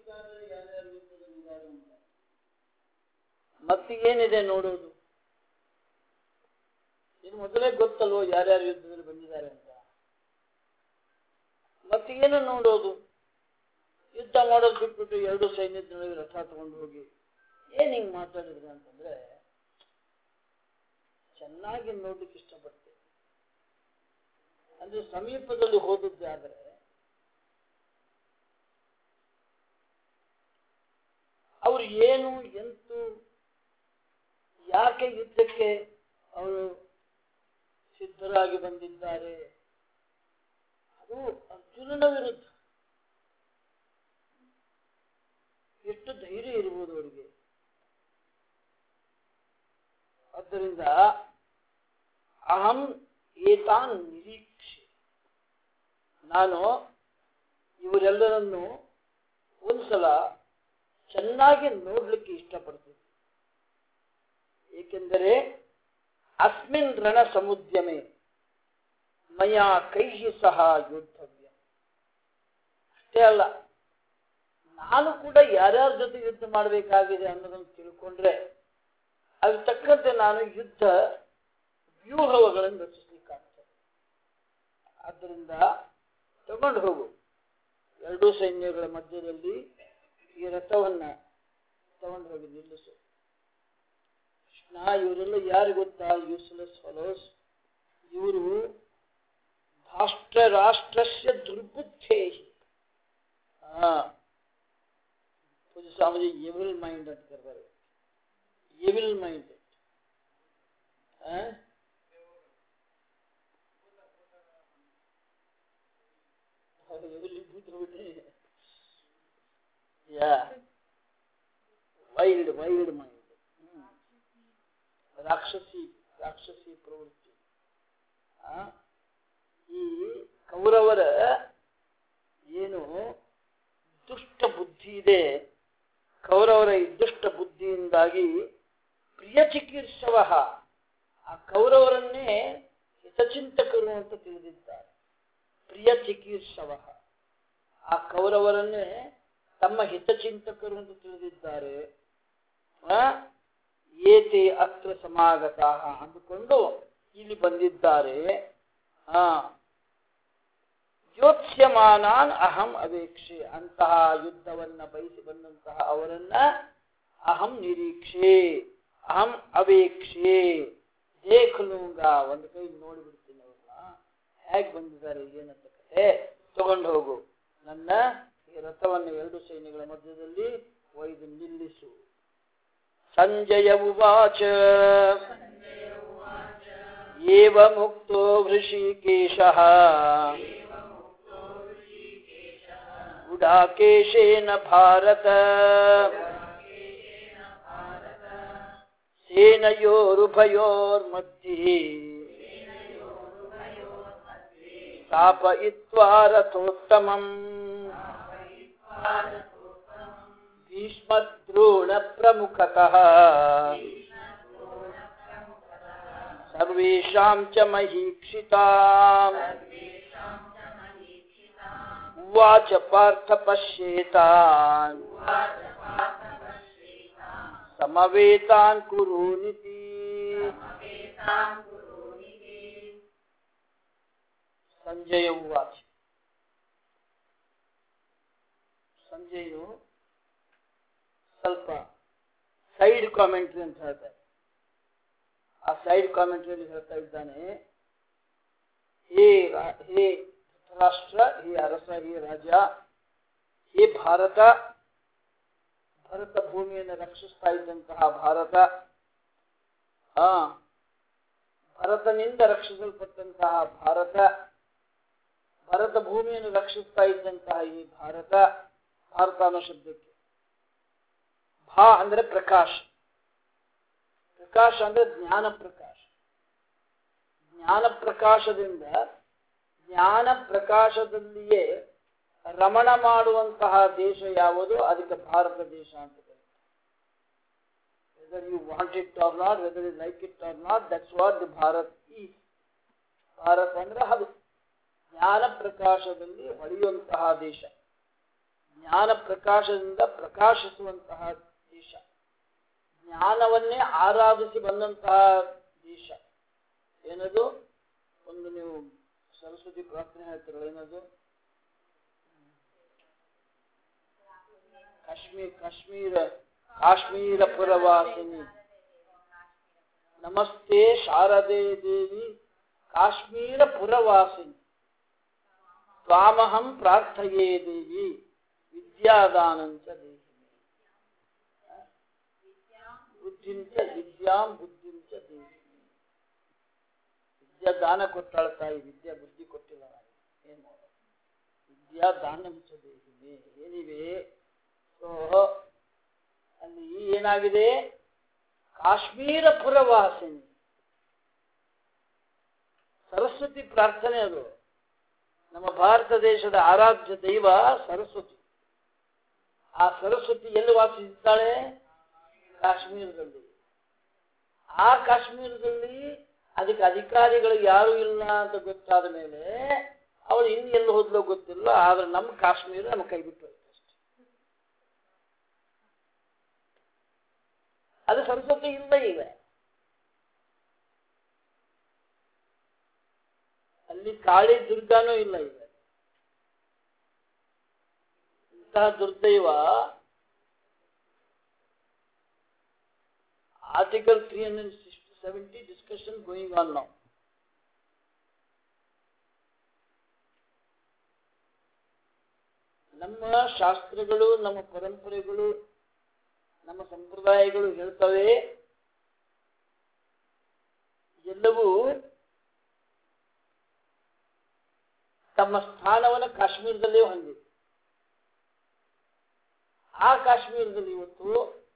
ಮತ್ತೀಗೇನಿದೆ ನೋಡೋದು? ಇದು ಮೊದಲೇ ಗೊತ್ತಲ್ವೋ ಯಾರ್ಯಾರು ಯುದ್ಧದಲ್ಲಿ ಬಂದಿದ್ದಾರೆ ಅಂತ. ಮತ್ತೀಗೇನು ನೋಡೋದು? ಯುದ್ಧ ಮಾಡೋದು ಬಿಟ್ಬಿಟ್ಟು ಎರಡು ಸೈನ್ಯದೊಳಗೆ ರಥ ತಗೊಂಡು ಹೋಗಿ ಏನ್ ಹಿಂಗ್ ಮಾತಾಡಿದ್ರೆ ಅಂತಂದ್ರೆ ಚೆನ್ನಾಗಿ ನೋಡ್ಲಿಕ್ಕೆ ಇಷ್ಟಪಡ್ತೇವೆ. ಅಂದ್ರೆ ಸಮೀಪದಲ್ಲಿ ಹೋದದ್ದೇ ಆದರೆ ಅವರು ಏನು ಎಂತು ಯಾಕೆ ಯುದ್ಧಕ್ಕೆ ಅವರು ಸಿದ್ಧರಾಗಿ ಬಂದಿದ್ದಾರೆ, ಅದು ಅರ್ಜುನನ ವಿರುದ್ಧ. ಎಷ್ಟು ಧೈರ್ಯ ಇರ್ಬೋದು ಅವರಿಗೆ. ಆದ್ದರಿಂದ ಅಹಂ ಏತಾನ್ ನಿರೀಕ್ಷೆ, ನಾನು ಇವರೆಲ್ಲರನ್ನು ಒಂದ್ಸಲ ಚೆನ್ನಾಗಿ ನೋಡ್ಲಿಕ್ಕೆ ಇಷ್ಟಪಡ್ತೀನಿ. ಏಕೆಂದರೆ ಅಸ್ಮಿನ್ ರಣ ಸಮುದ್ಯಮೆ ಮಯಾ ಕೈಹಿ ಸಹ ಯೋದ್ಧವ್ಯ. ಅಷ್ಟೇ ಅಲ್ಲ, ನಾನು ಕೂಡ ಯಾರ್ಯಾರ ಜೊತೆ ಯುದ್ಧ ಮಾಡಬೇಕಾಗಿದೆ ಅನ್ನೋದನ್ನು ತಿಳ್ಕೊಂಡ್ರೆ ಅದ್ರ ತಕ್ಕಂತೆ ನಾನು ಯುದ್ಧ ವ್ಯೂಹಗಳನ್ನು ರಚಿಸಲಿಕ್ಕಾಗ್ತದೆ. ಆದ್ದರಿಂದ ತಗೊಂಡು ಹೋಗು, ಎರಡೂ ಸೈನ್ಯಗಳ ಮಧ್ಯದಲ್ಲಿ ಈ ರಥವನ್ನ ತಗೊಂಡು ಹೋಗಿ ನಿಲ್ಲಿಸು. ಕೃಷ್ಣ, ಇವರೆಲ್ಲ ಯಾರು ಗೊತ್ತಾ? Useless fellows. ಇವರು ರಾಷ್ಟ್ರಸ್ಯ ದುರ್ಬುದ್ಧೇ. ಪೂಜ್ಯ ಸ್ವಾಮೀಜಿ ಎವಿಲ್ ಮೈಂಡ್ ಅಂತ ಕರ್ತಾರೆ. Evil mind. ವೈಲ್ಡ್ ಮೈಂಡ್, ರಾಕ್ಷಸಿ ಪ್ರವೃತ್ತಿ. ಈ ಕೌರವರ ಏನು ದುಷ್ಟ ಬುದ್ಧಿ ಇದೆ, ಕೌರವರ ಈ ದುಷ್ಟ ಬುದ್ಧಿಯಿಂದಾಗಿ ಪ್ರಿಯ ಚಿಕಿತ್ಸವ, ಆ ಕೌರವರನ್ನೇ ಹಿತಚಿಂತಕರು ಅಂತ ತಿಳಿದಿದ್ದಾರೆ. ಪ್ರಿಯ ಚಿಕಿತ್ಸವ, ಆ ಕೌರವರನ್ನೇ ತಮ್ಮ ಹಿತಚಿಂತಕರು ಅಂತ ತಿಳಿದಿದ್ದಾರೆ. ಏತೆ ಅತ್ರ ಸಮಾಗತಾ ಅಂದುಕೊಂಡು ಇಲ್ಲಿ ಬಂದಿದ್ದಾರೆ. ಜ್ಯೋತ್ಸ್ಯಮಾನಾನ್ ಅಹಂ ಅವೇಕ್ಷೆ, ಅಂತಹ ಯುದ್ಧವನ್ನ ಬಯಸಿ ಬಂದಂತಹ ಅವರನ್ನ ಅಹಂ ನಿರೀಕ್ಷೆ, ಅಹಂ ಅವೇಕ್ಷೆ, ದೇಖಲೂಂಗ, ಒಂದು ಕೈ ನೋಡಿಬಿಡ್ತೀನಿ ಅವ್ರನ್ನ ಹೇಗೆ ಬಂದಿದ್ದಾರೆ ಏನಂತ ಕತೆ. ತಗೊಂಡು ಹೋಗು, ನನ್ನ ಈ ರಥವನ್ನು ಎರಡು ಸೈನ್ಯಗಳ ಮಧ್ಯದಲ್ಲಿ ಒಯ್ದು ನಿಲ್ಲಿಸು. ಸಂಜಯ ಉವಾಚ ಏವ ಮುಕ್ತೋ ಹೃಷಿಕೇಶಃ ಗುಡಾಕೇಶೇನ ಭಾರತ ಸೇನಯೋರುಭಯೋರ್ಮಧ್ಯೆ ಸ್ಥಾಪಯಿತ್ವಾ ರಥೋತ್ತಮಂ ಭೀಷ್ಮದ್ರೋಣ ಪ್ರಮುಖತಃ ಸರ್ವೇಷಾಂ ಚ ಮಹೀಕ್ಷಿತಾಂ ಉವಾಚ ಪಾರ್ಥ ಪಶ್ಯೇತಾನ್ ಸಮವೇತಾನ್ ಕುರುನಿತಿ. ಸಂಜಯ ಉವಾಚ. ಸಂಜಯನು ಸ್ವಲ್ಪ ಸೈಡ್ ಕಾಮೆಂಟ್ರಿ ಅಂತ ಹೇಳ್ತಾರೆ. ಆ ಸೈಡ್ ಕಾಮೆಂಟ್ರಿಯಲ್ಲಿ ಹೇಳ್ತಾ ಇದ್ದಾನೆ, ಹೇ ಧೃತರಾಷ್ಟ್ರ, ಹೇ ಅರಸ, ಹೇ ರಾಜ, ಹೇ ಭಾರತ, ಭರತ ಭೂಮಿಯನ್ನು ರಕ್ಷಿಸ್ತಾ ಇದ್ದಂತಹ ಭಾರತ, ಭರತನಿಂದ ರಕ್ಷಿಸಲ್ಪಟ್ಟಂತಹ ಭಾರತ, ಭರತ ಭೂಮಿಯನ್ನು ರಕ್ಷಿಸ್ತಾ ಇದ್ದಂತಹ ಈ ಭಾರತ. ಭಾರತ ಅನ್ನೋ ಶಬ್ದಕ್ಕೆ ಭಾ ಅಂದ್ರೆ ಪ್ರಕಾಶ, ಪ್ರಕಾಶ ಅಂದ್ರೆ ಜ್ಞಾನ ಪ್ರಕಾಶ. ಜ್ಞಾನ ಪ್ರಕಾಶದಿಂದ, ಜ್ಞಾನ ಪ್ರಕಾಶದಲ್ಲಿಯೇ ರಮಣ ಮಾಡುವಂತಹ ದೇಶ ಯಾವುದು, ಅದಕ್ಕೆ ಭಾರತ ದೇಶ ಅಂತ ಕರೀತಾರೆ. Whether you want it or not, whether you like it or not, that's what the Bharat is. Bharat ಅಂದ್ರೆ ಅದು ಜ್ಞಾನ ಪ್ರಕಾಶದಲ್ಲಿ ಹೊಳೆಯುವಂತಹ ದೇಶ. ಜ್ಞಾನ ಪ್ರಕಾಶದಿಂದ ಪ್ರಕಾಶಿಸುವಂತಹ ದೇಶ, ಜ್ಞಾನವನ್ನೇ ಆರಾಧಿಸಿ ಬಂದಂತಹ ದೇಶ. ಏನದು? ಒಂದು ನೀವು ಸರಸ್ವತಿ ಪ್ರಾರ್ಥನೆ ಹೇಳ್ತೀರಲ್ಲ, ಏನದು? ಕಾಶ್ಮೀರ ಪುರವಾಸಿನಿ ನಮಸ್ತೆ ಶಾರದೆ ದೇವಿ ಕಾಶ್ಮೀರ ಪುರವಾಸಿನಿ ತ್ವಾಮಹಂ ಪ್ರಾರ್ಥಯೇ ದೇವಿ ವಿದ್ಯಾದಾನಂಚ ದೇವಿ ವಿದ್ಯಾಂ ಬುದ್ಧಿಂಚ ದೇವಿ. ವಿದ್ಯಾದಾನ ಕೊಟ್ಟಾಳ ತಾಯಿ, ವಿದ್ಯಾ ಬುದ್ಧಿ ಕೊಟ್ಟಿಲ್ಲ. ಏನು ವಿದ್ಯಾದಾನಂಚ ದೇವಿ ಏನಿವೆ? ಸೊ ಅಲ್ಲಿ ಏನಾಗಿದೆ? ಕಾಶ್ಮೀರ ಪುರವಾಸಿನಿ ಸರಸ್ವತಿ ಪ್ರಾರ್ಥನೆ. ಅದು ನಮ್ಮ ಭಾರತ ದೇಶದ ಆರಾಧ್ಯ ದೈವ ಸರಸ್ವತಿ. ಆ ಸರಸ್ವತಿ ಎಲ್ಲಿ ವಾಸಿಸುತ್ತಾಳೆ? ಕಾಶ್ಮೀರದಲ್ಲಿ. ಆ ಕಾಶ್ಮೀರದಲ್ಲಿ ಅದಕ್ಕೆ ಅಧಿಕಾರಿಗಳು ಯಾರು ಇಲ್ಲ ಅಂತ ಗೊತ್ತಾದ ಮೇಲೆ ಅವಳು ಇನ್ನು ಎಲ್ಲಿ ಹೋದ್ಲೋ ಗೊತ್ತಿಲ್ಲ. ಆದ್ರೆ ನಮ್ಮ ಕಾಶ್ಮೀರ ನಮ್ಮ ಕೈ ಬಿಟ್ಟು ಹೋಯ್ತು ಅಷ್ಟೆ. ಅದು ಸರಸ್ವತಿ ಇಲ್ಲ ಈಗ. ಅಲ್ಲಿ ಕಾಳಿ ದುರ್ಗಾನೂ ಇಲ್ಲ ಈಗ. ಇಂತಹ ದುರ್ದೈವ. Article 370 discussion going on now. ನಮ್ಮ ಶಾಸ್ತ್ರಗಳು, ನಮ್ಮ ಪರಂಪರೆಗಳು, ನಮ್ಮ ಸಂಪ್ರದಾಯಗಳು ಹೇಳ್ತವೆ ಎಲ್ಲವೂ ತಮ್ಮ ಸ್ಥಾನವನ್ನು ಕಾಶ್ಮೀರದಲ್ಲೇ ಹೊಂದಿದೆ. ಆ ಕಾಶ್ಮೀರದಲ್ಲಿ ಇವತ್ತು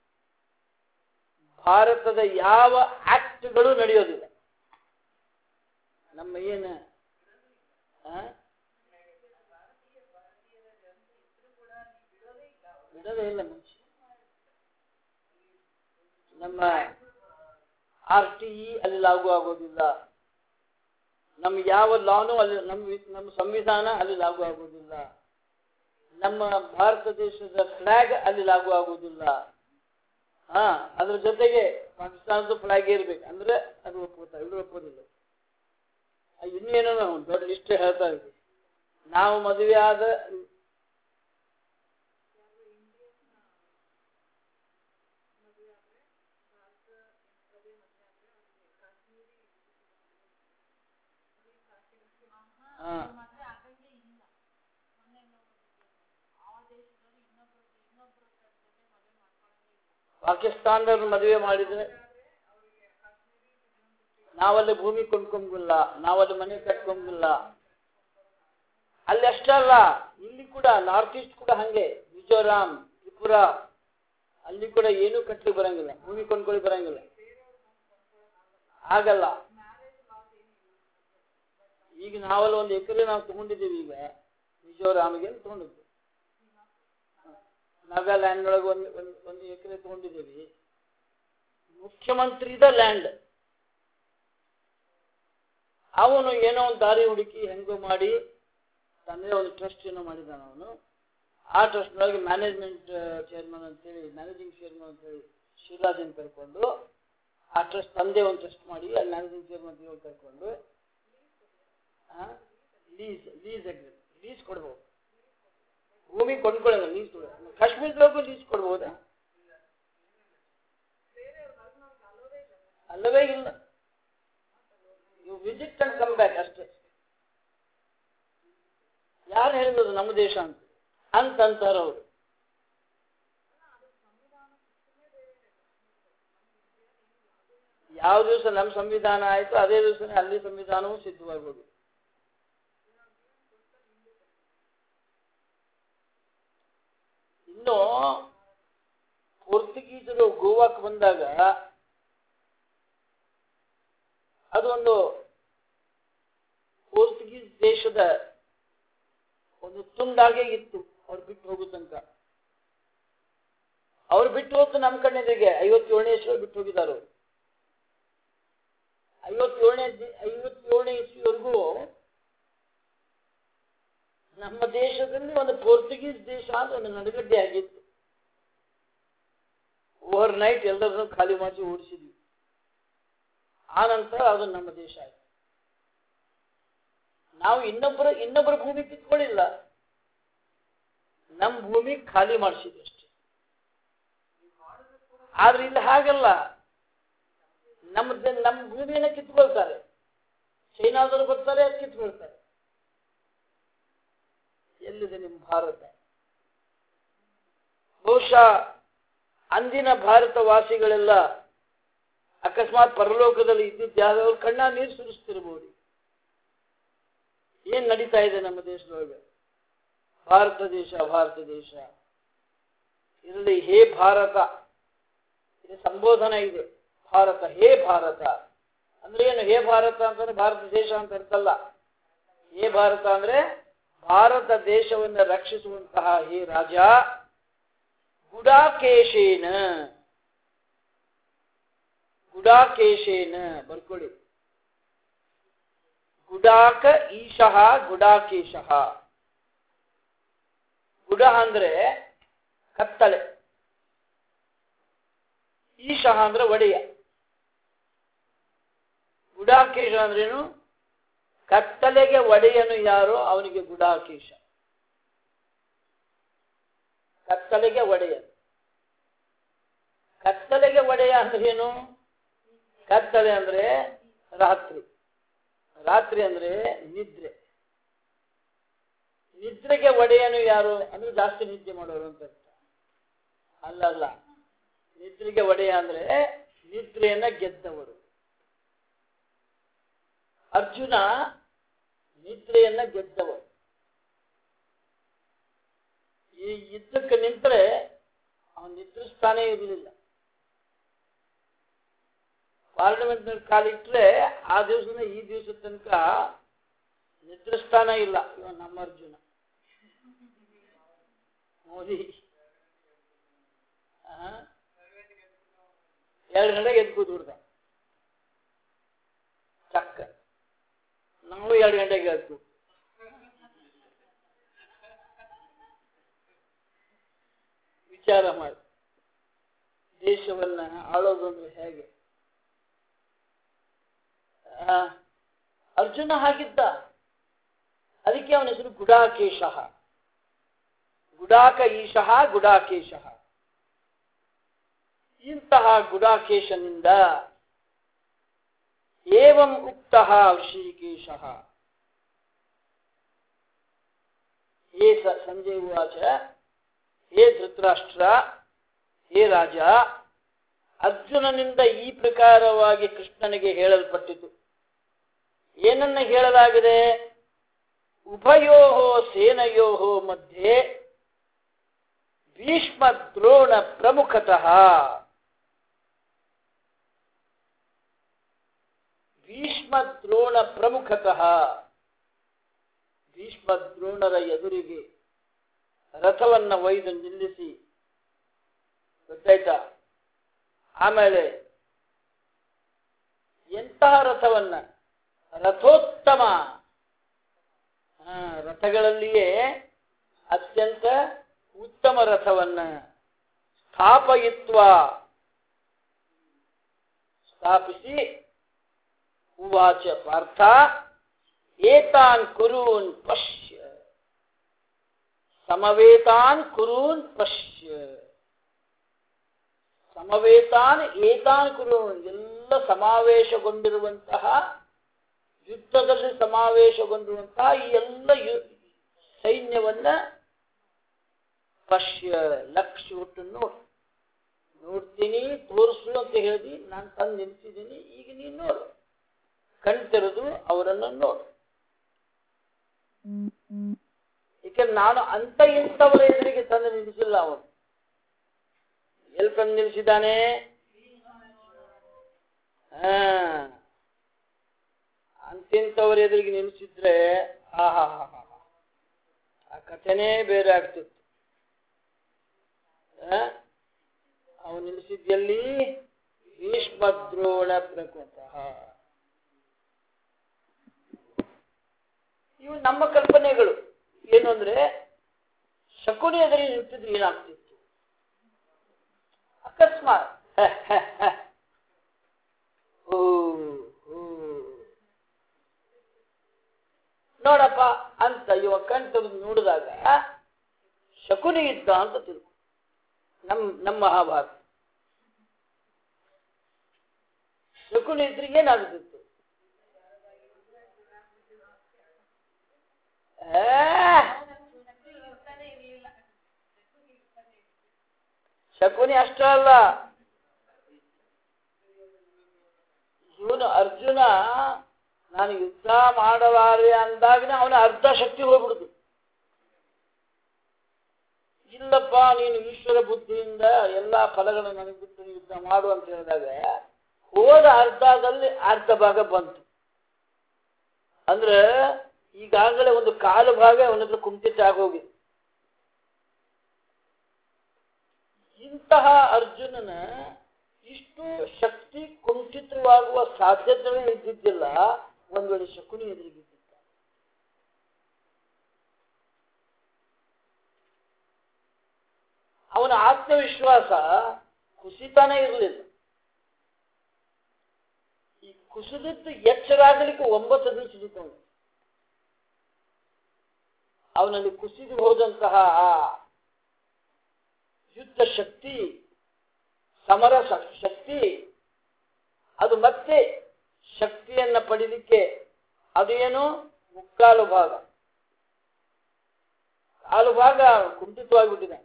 ಭಾರತದ ಯಾವ ಆಕ್ಟ್ಗಳು ನಡೆಯೋದಿಲ್ಲ. ನಮ್ಮ ಏನು ಬಿಡೋದೇ ಇಲ್ಲ ಮುಂಚೆ. ನಮ್ಮ RTE ಅಲ್ಲಿ ಲಾಗು ಆಗೋದಿಲ್ಲ. ನಮ್ಮ ಯಾವ ಲಾನು ಅಲ್ಲಿ, ನಮ್ಮ ಸಂವಿಧಾನ ಅಲ್ಲಿ ಲಾಗು ಆಗೋದಿಲ್ಲ. ನಮ್ಮ ಭಾರತ ದೇಶದ ಫ್ಲಾಗ್ ಅಲ್ಲಿ ಲಾಗು ಆಗೋದಿಲ್ಲ. ಅದ್ರ ಜೊತೆಗೆ ಪಾಕಿಸ್ತಾನದ ಫ್ಲಾಗ್ ಇರ್ಬೇಕು ಅಂದ್ರೆ ಅದು ಒಪ್ಕೋತಾರೆ, ಇದು ಒಪ್ಪೋದಿಲ್ಲ. ಇನ್ನೇನೋ ದೊಡ್ಡ ಲಿಸ್ಟ್ ಹೇಳ್ತಾ ಇದ್ವಿ. ನಾವು ಮದುವೆ ಆದ ಪಾಕಿಸ್ತಾನದವ್ರು ಮದುವೆ ಮಾಡಿದ್ರೆ ನಾವಲ್ಲಿ ಭೂಮಿ ಕೊಂಡ್ಕೊಂಬಿಲ್ಲ, ನಾವಲ್ಲಿ ಮನೆ ಕಟ್ಕೊಂಬಿಲ್ಲ. ಅಲ್ಲಿ ಅಷ್ಟೇ ಅಲ್ಲ, ಇಲ್ಲಿ ಕೂಡ ನಾರ್ತ್ ಈಸ್ಟ್ ಕೂಡ ಹಂಗೆ. ಮಿಜೋರಾಂ, ತ್ರಿಪುರಾ ಅಲ್ಲಿ ಕೂಡ ಏನೂ ಕಟ್ಲಿಕ್ಕೆ ಬರಂಗಿಲ್ಲ, ಭೂಮಿ ಕೊಂಡ್ಕೊಳ್ಳಿ ಬರಂಗಿಲ್ಲ, ಆಗಲ್ಲ. ಈಗ ನಾವಲ್ಲಿ 1 ಎಕರೆ ನಾವು ತಗೊಂಡಿದ್ದೀವಿ. ಈಗ ಮಿಜೋರಾಮ್ಗೆ ತಗೊಂಡಿದ್ವಿ. ನಾಗಾಲ್ಯಾಂಡ್ ಒಳಗೆ ಒಂದು ಎಕರೆ ತಗೊಂಡಿದ್ದೀವಿ. ಮುಖ್ಯಮಂತ್ರಿದ ಲ್ಯಾಂಡ್. ಅವನು ಏನೋ ಒಂದು ದಾರಿ ಹುಡುಕಿ ಹೆಂಗೋ ಮಾಡಿ ತನ್ನೇ ಒಂದು ಟ್ರಸ್ಟ್ ಏನೋ ಮಾಡಿದ್ದಾನ ಅವನು. ಆ ಟ್ರಸ್ಟ್ನೊಳಗೆ ಮ್ಯಾನೇಜ್ಮೆಂಟ್ ಚೇರ್ಮನ್ ಅಂತೇಳಿ, ಮ್ಯಾನೇಜಿಂಗ್ ಚೇರ್ಮನ್ ಅಂತೇಳಿ ಶಿವರಾಜನ್ ಕರ್ಕೊಂಡು ಆ ಟ್ರಸ್ಟ್ ತಂದೆ ಒಂದು ಟ್ರಸ್ಟ್ ಮಾಡಿ ಅಲ್ಲಿ ಮ್ಯಾನೇಜಿಂಗ್ ಚೇರ್ಮನ್ ಕರ್ಕೊಂಡು ಲೀಸ್ ಕೊಡ್ಬೋದು. ಭೂಮಿ ಕೊಂಡ್ಕೊಳ್ಳೋಣ, ಲೀಸ್ ಕೊಡೋದು. ಕಾಶ್ಮೀರದೊಳಗೂ ಲೀಸ್ ಕೊಡ್ಬೋದಾ? ಅಲ್ಲವೇ ಇಲ್ಲ. You visit and come back ಅಷ್ಟೇ. ಯಾರು ಹೇಳಿದ್ರು ನಮ್ಮ ದೇಶ ಅಂತಂತಾರ ಅವರು. ಯಾವ ದಿವಸ ನಮ್ಮ ಸಂವಿಧಾನ ಆಯ್ತು ಅದೇ ದಿವಸನೇ ಅಲ್ಲಿ ಸಂವಿಧಾನವೂ ಸಿದ್ಧವಾಗೋದು. ಇನ್ನು ಪೋರ್ಚುಗೀಸರು ಗೋವಾಕ್ಕೆ ಬಂದಾಗ ಅದೊಂದು ಪೋರ್ಚುಗೀಸ್ ದೇಶದ ಒಂದು ತುಂಡಾಗೆ ಇತ್ತು. ಅವ್ರು ಬಿಟ್ಟು ಹೋಗೋ ತನಕ. ಅವ್ರು ಬಿಟ್ಟು ಹೋದ್ದು ನಮ್ಮ ಕಣ್ಣೆದುರಿಗೆ 57ನೇ ಇಸ್ವಿಯಲ್ಲಿ ಬಿಟ್ಟು ಹೋಗಿದ್ದಾರೆ. 57ನೇ ಇಸ್ವಿವರೆಗೂ ನಮ್ಮ ದೇಶದಲ್ಲಿ ಒಂದು ಪೋರ್ಚುಗೀಸ್ ದೇಶ ಅಂತ ಒಂದು ನಡುಗಡ್ಡೆ ಆಗಿತ್ತು. ಓವರ್ ನೈಟ್ ಎಲ್ಲರನ್ನೂ ಖಾಲಿ ಮಾಡಿ ಓಡಿಸಿದ್ವಿ. ಆ ನಂತರ ಅದು ನಮ್ಮ ದೇಶ ಆಯ್ತು. ನಾವು ಇನ್ನೊಬ್ಬರ ಭೂಮಿ ಕಿತ್ಕೊಳ್ಳಿಲ್ಲ, ನಮ್ಮ ಭೂಮಿ ಖಾಲಿ ಮಾಡಿಸಿದ್ವಿ ಅಷ್ಟೇ. ಆದ್ರೆ ಇಲ್ಲಿ ಹಾಗಲ್ಲ, ನಮ್ಮ ಭೂಮಿಯನ್ನ ಕಿತ್ಕೊಳ್ತಾರೆ. ಚೈನಾದವರು ಬರ್ತಾರೆ, ಅದು ಕಿತ್ಕೊಳ್ತಾರೆ. ಎಲ್ಲಿದೆ ನಿಮ್ಮ ಭಾರತ? ಬಹುಶಃ ಅಂದಿನ ಭಾರತವಾಸಿಗಳೆಲ್ಲ ಅಕಸ್ಮಾತ್ ಪರಲೋಕದಲ್ಲಿ ಇದ್ದಿದ್ದ ಅವ್ರ ಕಣ್ಣ ನೀರು ಸುರಿಸ್ತಿರ್ಬೋದು. ಏನ್ ನಡೀತಾ ಇದೆ ನಮ್ಮ ದೇಶದೊಳಗೆ? ಭಾರತ ದೇಶ ಇದರಲ್ಲಿ ಹೇ ಭಾರತ ಇದು ಸಂಬೋಧನೆ ಇದೆ. ಭಾರತ, ಹೇ ಭಾರತ ಅಂದ್ರೆ ಏನು? ಹೇ ಭಾರತ ಅಂತಂದ್ರೆ ಭಾರತ ದೇಶ ಅಂತ ಅರ್ಥಲ್ಲ. ಹೇ ಭಾರತ ಅಂದ್ರೆ ಭಾರತ ದೇಶವನ್ನು ರಕ್ಷಿಸುವಂತಹ ಹೇ ರಾಜ, ಗುಡಾಕೇಶೇನ ಬರ್ಕೊಳ್ಳಿ. ಗುಡಾಕ ಈಶಃ ಗುಡಾಕೇಶಃ. ಗುಡ ಅಂದ್ರೆ ಕತ್ತಲೆ, ಈಶಃ ಅಂದ್ರೆ ಒಡೆಯ. ಗುಡಾಕೇಶ ಅಂದ್ರೇನು? ಕತ್ತಲೆಗೆ ಒಡೆಯನು ಯಾರೋ ಅವನಿಗೆ ಗುಡಾಕೇಶ. ಕತ್ತಲೆಗೆ ಒಡೆಯ. ಕತ್ತಲೆಗೆ ಒಡೆಯ ಅಂದ್ರೇನು? ಕತ್ತಲೆ ಅಂದ್ರೆ ರಾತ್ರಿ ಅಂದ್ರೆ ನಿದ್ರೆ. ನಿದ್ರೆಗೆ ಒಡೆಯನು ಯಾರು ಅಂದ್ರೆ ಜಾಸ್ತಿ ನಿದ್ದೆ ಮಾಡೋರು ಅಂತ ಅಲ್ಲ. ನಿದ್ರೆಗೆ ಒಡೆಯ ಅಂದ್ರೆ ನಿದ್ರೆಯನ್ನ ಗೆದ್ದವರು. ಅರ್ಜುನ ನಿದ್ರೆಯನ್ನ ಗೆದ್ದವರು. ಈ ಯುದ್ಧಕ್ಕೆ ನಿಂತರೆ ಅವನು ನಿದ್ರಿಸ್ತಾನೇ ಇರಲಿಲ್ಲ. ಪಾರ್ಲಿಮೆಂಟ್ ನಲ್ಲಿ ಕಾಲಿಟ್ರೆ ಆ ದಿವಸದಿಂದ ಈ ದಿವಸದ ತನಕ ನಿದ್ರಿಸ್ತಾನೇ ಇಲ್ಲ. ಇವ ನಮ್ಮ ಅರ್ಜುನ ಮೋದಿ 2 ಗಂಟೆಗೆ ಎದ್ದು ಕೂತ್ಬಿಡ್ದ. ಚಕ್ಕ. ನಾವು 2 ಗಂಟೆಗೆ ಎದ್ದು ವಿಚಾರ ಮಾಡಿ ದೇಶವನ್ನ ಆಳೋದಂದ್ರೆ ಹೇಗೆ? ಅರ್ಜುನ ಹಾಗಿದ್ದ. ಅದಕ್ಕೆ ಅವನ ಹೆಸರು ಗುಡಾಕೇಶ. ಗುಡಾಕ ಈಶಃ ಗುಡಾಕೇಶ. ಇಂತಹ ಗುಡಾಕೇಶನಿಂದ ಏವಂ ಉಕ್ತಃ ಋಷಿಕೇಶಃ. ಹೇ ಸಂಜಯ ಉವಾಚ, ಹೇ ಧೃತರಾಷ್ಟ್ರ, ಹೇ ರಾಜ, ಅರ್ಜುನನಿಂದ ಈ ಪ್ರಕಾರವಾಗಿ ಕೃಷ್ಣನಿಗೆ ಹೇಳಲ್ಪಟ್ಟಿತು. ಏನನ್ನ ಹೇಳಲಾಗಿದೆ? ಉಭಯೋ ಸೇನಯೋ ಮಧ್ಯೆ ಭೀಷ್ಮ ದ್ರೋಣ ಪ್ರಮುಖತಃ. ಭೀಷ್ಮ ದ್ರೋಣರ ಎದುರಿಗೆ ರಥವನ್ನ ಒಯ್ದು ನಿಲ್ಲಿಸಿ, ಗೊತ್ತಾಯ್ತಾ? ಆಮೇಲೆ ಎಂತಹ ರಥವನ್ನ? ರಥೋತ್ತಮ, ರಥಗಳಲ್ಲಿಯೇ ಅತ್ಯಂತ ಉತ್ತಮ ರಥವನ್ನ ಸ್ಥಾಪಿಸಿ ಉವಾಚ ಪಾರ್ಥ ಏತಾನ್ ಕುರೂನ್ ಪಶ್ಯ. ಸಮವೇತಾನ್ ಕುರೂನ್ ಪಶ್ಯ. ಸಮವೇತಾನ್ ಏತಾನ್ ಕುರೂನ್, ಎಲ್ಲ ಸಮಾವೇಶಗೊಂಡಿರುವಂತಹ, ಯುದ್ಧದಲ್ಲಿ ಸಮಾವೇಶಗೊಂಡಿರುವಂತಹ ಈ ಎಲ್ಲ ಸೈನ್ಯವನ್ನ ಪಶ್ಯ, ಲಕ್ಷ್ಯ ಒಟ್ಟು ನೋಡ್ತೀನಿ, ತೋರಿಸು ಅಂತ ಹೇಳಿ ನಾನು ತಂದು ನಿಲ್ಸಿದ್ದೀನಿ. ಈಗ ನೀನು ನೋಡು, ಕಣ್ತೆರೆದು ಅವರನ್ನು ನೋಡು. ಏಕೆಂದ್ರೆ ನಾನು ಅಂತ ಇಂಥವರ ಎದುರಿಗೆ ತಂದು ನಿಲ್ಲಿಸಿಲ್ಲ. ಅವನು ಎಲ್ಲಿ ತಂದು ನಿಲ್ಲಿಸಿದ್ದಾನೆ? ಅಂತಿಂತವರ ಎದುರಿಗೆ ನಿಲ್ಲಿಸಿದ್ರೆ ಆ ಕಥೆನೇ ಬೇರೆ ಆಗ್ತಿತ್ತು. ಅವನು ನಿಲ್ಲಿಸಿದ್ದಲ್ಲಿ ಭೀಷ್ಮ ದ್ರೋಣ ಪ್ರಕೃತಃ. ಇವು ನಮ್ಮ ಕಲ್ಪನೆಗಳು. ಏನು ಅಂದ್ರೆ ಶಕುನಿ ಎದುರಿಗೆ ನಿಂತಿದ್ರೆ ಏನಾಗ್ತಿತ್ತು? ಅಕಸ್ಮಾತ್ ನೋಡಪ್ಪ ಅಂತ ಇವ ಕಣ್ ತೆಗೆದು ನೋಡಿದಾಗ ಶಕುನಿ ಇದ್ದ ಅಂತ ತಿಳ್ಕೊ. ನಮ್ಮ ಮಹಾಭಾರತ ಶಕುನಿ ಇದ್ರೆ ಏನಾಗುತ್ತಿತ್ತು? ಶಕುನಿ ಅಷ್ಟೇ ಅಲ್ಲ, ಇವನು ಅರ್ಜುನ ನಾನು ಯುದ್ಧ ಮಾಡಲಾರೆ ಅಂದಾಗನೇ ಅವನ ಅರ್ಧ ಶಕ್ತಿ ಹೋಗ್ಬಿಡುದು. ಇಲ್ಲಪ್ಪ ನೀನು ಈಶ್ವರ ಬುದ್ಧಿಯಿಂದ ಎಲ್ಲಾ ಫಲಗಳನ್ನು ನನಗೆ ಬಿಟ್ಟು ಯುದ್ಧ ಮಾಡು ಅಂತ ಹೇಳಿದಾಗ ಹೋದ ಅರ್ಧದಲ್ಲಿ ಅರ್ಧ ಭಾಗ ಬಂತು. ಅಂದ್ರೆ ಈಗಾಗಲೇ ಒಂದು ಕಾಲು ಭಾಗ ಅವನತ್ರ ಕುಂಠಿತ ಆಗೋಗಿದೆ. ಇಂತಹ ಅರ್ಜುನನ ಇಷ್ಟು ಶಕ್ತಿ ಕುಂಠಿತವಾಗುವ ಸಾಧ್ಯತೆಗಳೇ ಇದ್ದಿದ್ದಿಲ್ಲ ಒಂದು ವೇಳೆ ಶಕುನಿ ಎದುರಿಗಿದ್ದಿದ್ದ. ಅವನ ಆತ್ಮವಿಶ್ವಾಸ ಕುಸಿತಾನೇ ಇರಲಿಲ್ಲ. ಈ ಕುಸಿದದ್ದು ಎಚ್ಚರಾಗಲಿಕ್ಕೆ 9 ದಿವಸ ಸಿಗುತ್ತವನು. ಅವನಲ್ಲಿ ಕುಸಿದು ಹೋದಂತಹ ಆ ಯುದ್ಧ ಶಕ್ತಿ, ಸಮರ ಶಕ್ತಿ, ಅದು ಮತ್ತೆ ಶಕ್ತಿಯನ್ನ ಪಡೀಲಿಕ್ಕೆ ಅದೇನು ಮುಕ್ಕಾಲು ಭಾಗ, ಕಾಲು ಭಾಗ ಕುಂಠಿತವಾಗಿಬಿಟ್ಟಿದೆ.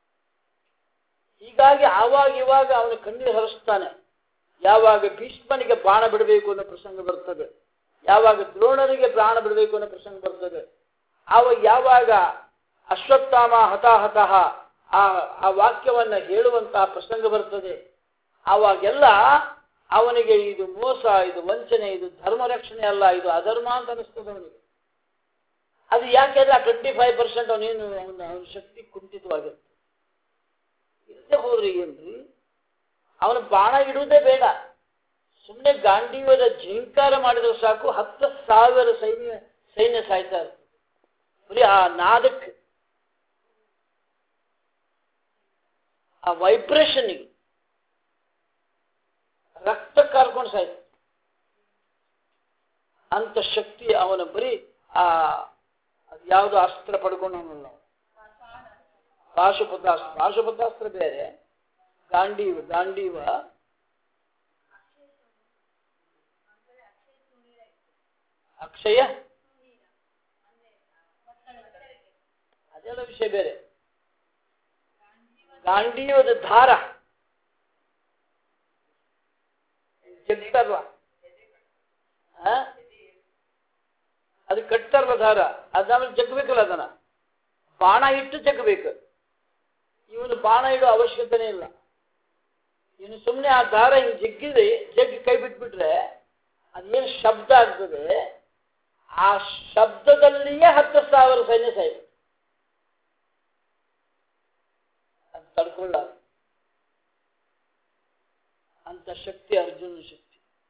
ಹೀಗಾಗಿ ಆವಾಗ ಇವಾಗ ಅವನು ಕಣ್ಣೀರು ಹರಿಸ್ತಾನೆ. ಯಾವಾಗ ಭೀಷ್ಮನಿಗೆ ಬಾಣ ಬಿಡಬೇಕು ಅನ್ನೋ ಪ್ರಸಂಗ ಬರ್ತದೆ, ಯಾವಾಗ ದ್ರೋಣರಿಗೆ ಬಾಣ ಬಿಡಬೇಕು ಅನ್ನೋ ಪ್ರಸಂಗ ಬರ್ತದೆ, ಯಾವಾಗ ಅಶ್ವತ್ಥಾಮ ಹತಾಹತಃ ಆ ವಾಕ್ಯವನ್ನ ಹೇಳುವಂತಹ ಪ್ರಸಂಗ ಬರ್ತದೆ, ಆವಾಗೆಲ್ಲ ಅವನಿಗೆ ಇದು ಮೋಸ, ಇದು ವಂಚನೆ, ಇದು ಧರ್ಮ ರಕ್ಷಣೆ ಅಲ್ಲ, ಇದು ಅಧರ್ಮ ಅಂತ ಅನಿಸ್ತದೆ ಅವನಿಗೆ. ಅದು ಯಾಕೆಂದ್ರೆ ಆ 25% ಅವನ ಶಕ್ತಿ ಕುಂಠಿತವಾಗಿರುತ್ತೆ. ಇಲ್ಲದೆ ಹೋದ್ರೆ ಏನ್ರಿ, ಅವನು ಬಾಣ ಇಡುವುದೇ ಬೇಡ, ಸುಮ್ಮನೆ ಗಾಂಡೀವದ ಝೀಂಕಾರ ಮಾಡಿದ್ರೆ ಸಾಕು 10,000 ಸೈನ್ಯ ಸಾಯ್ತಾ ಇರ್ತದೆ. ಬರೀ ಆ ನಾದಕ್ಕೆ, ಆ ವೈಬ್ರೇಷನ್ಗೆ ರಕ್ತ ಕಾರ್ಕೊಂಡು ಸಾಯ್ತು. ಅಂತ ಶಕ್ತಿ ಅವನ ಬರೀ ಯಾವುದು ಅಸ್ತ್ರ ಪಡ್ಕೊಂಡವನಲ್ಲ, ಪಾಶುಪತಾಸ್ತ್ರ ಬೇರೆ, ಗಾಂಡೀವ ಅಕ್ಷಯ ಅದೆಲ್ಲ ವಿಷಯ ಬೇರೆ. ಗಾಂಡೀವದ ದಾರ ಜಗ್ತಾರಲ್ಲ, ಅದು ಕಟ್ತಾರಲ್ಲ ದಾರ, ಅದಾದ್ಮೇಲೆ ಜಗ್ಬೇಕಲ್ಲ, ಅದನ್ನ ಬಾಣ ಇಟ್ಟು ಜಗ್ಬೇಕು. ಇವನು ಬಾಣ ಇಡೋ ಅವಶ್ಯಕತೆನೇ ಇಲ್ಲ. ಇವನು ಸುಮ್ಮನೆ ಆ ದಾರ ಹಿಂಗೆ ಜಗ್ಗಿ ಕೈ ಬಿಟ್ಬಿಟ್ರೆ ಅದೇನು ಶಬ್ದ ಆಗ್ತದೆ, ಆ ಶಬ್ದದಲ್ಲಿಯೇ 10,000 ಸೈನ್ಯ ಸಾಯ್ತು. ಅದು ತಡ್ಕೊಳ್ಳ ಅಂತ ಶಕ್ತಿ ಅರ್ಜುನ ಶಕ್ತಿ.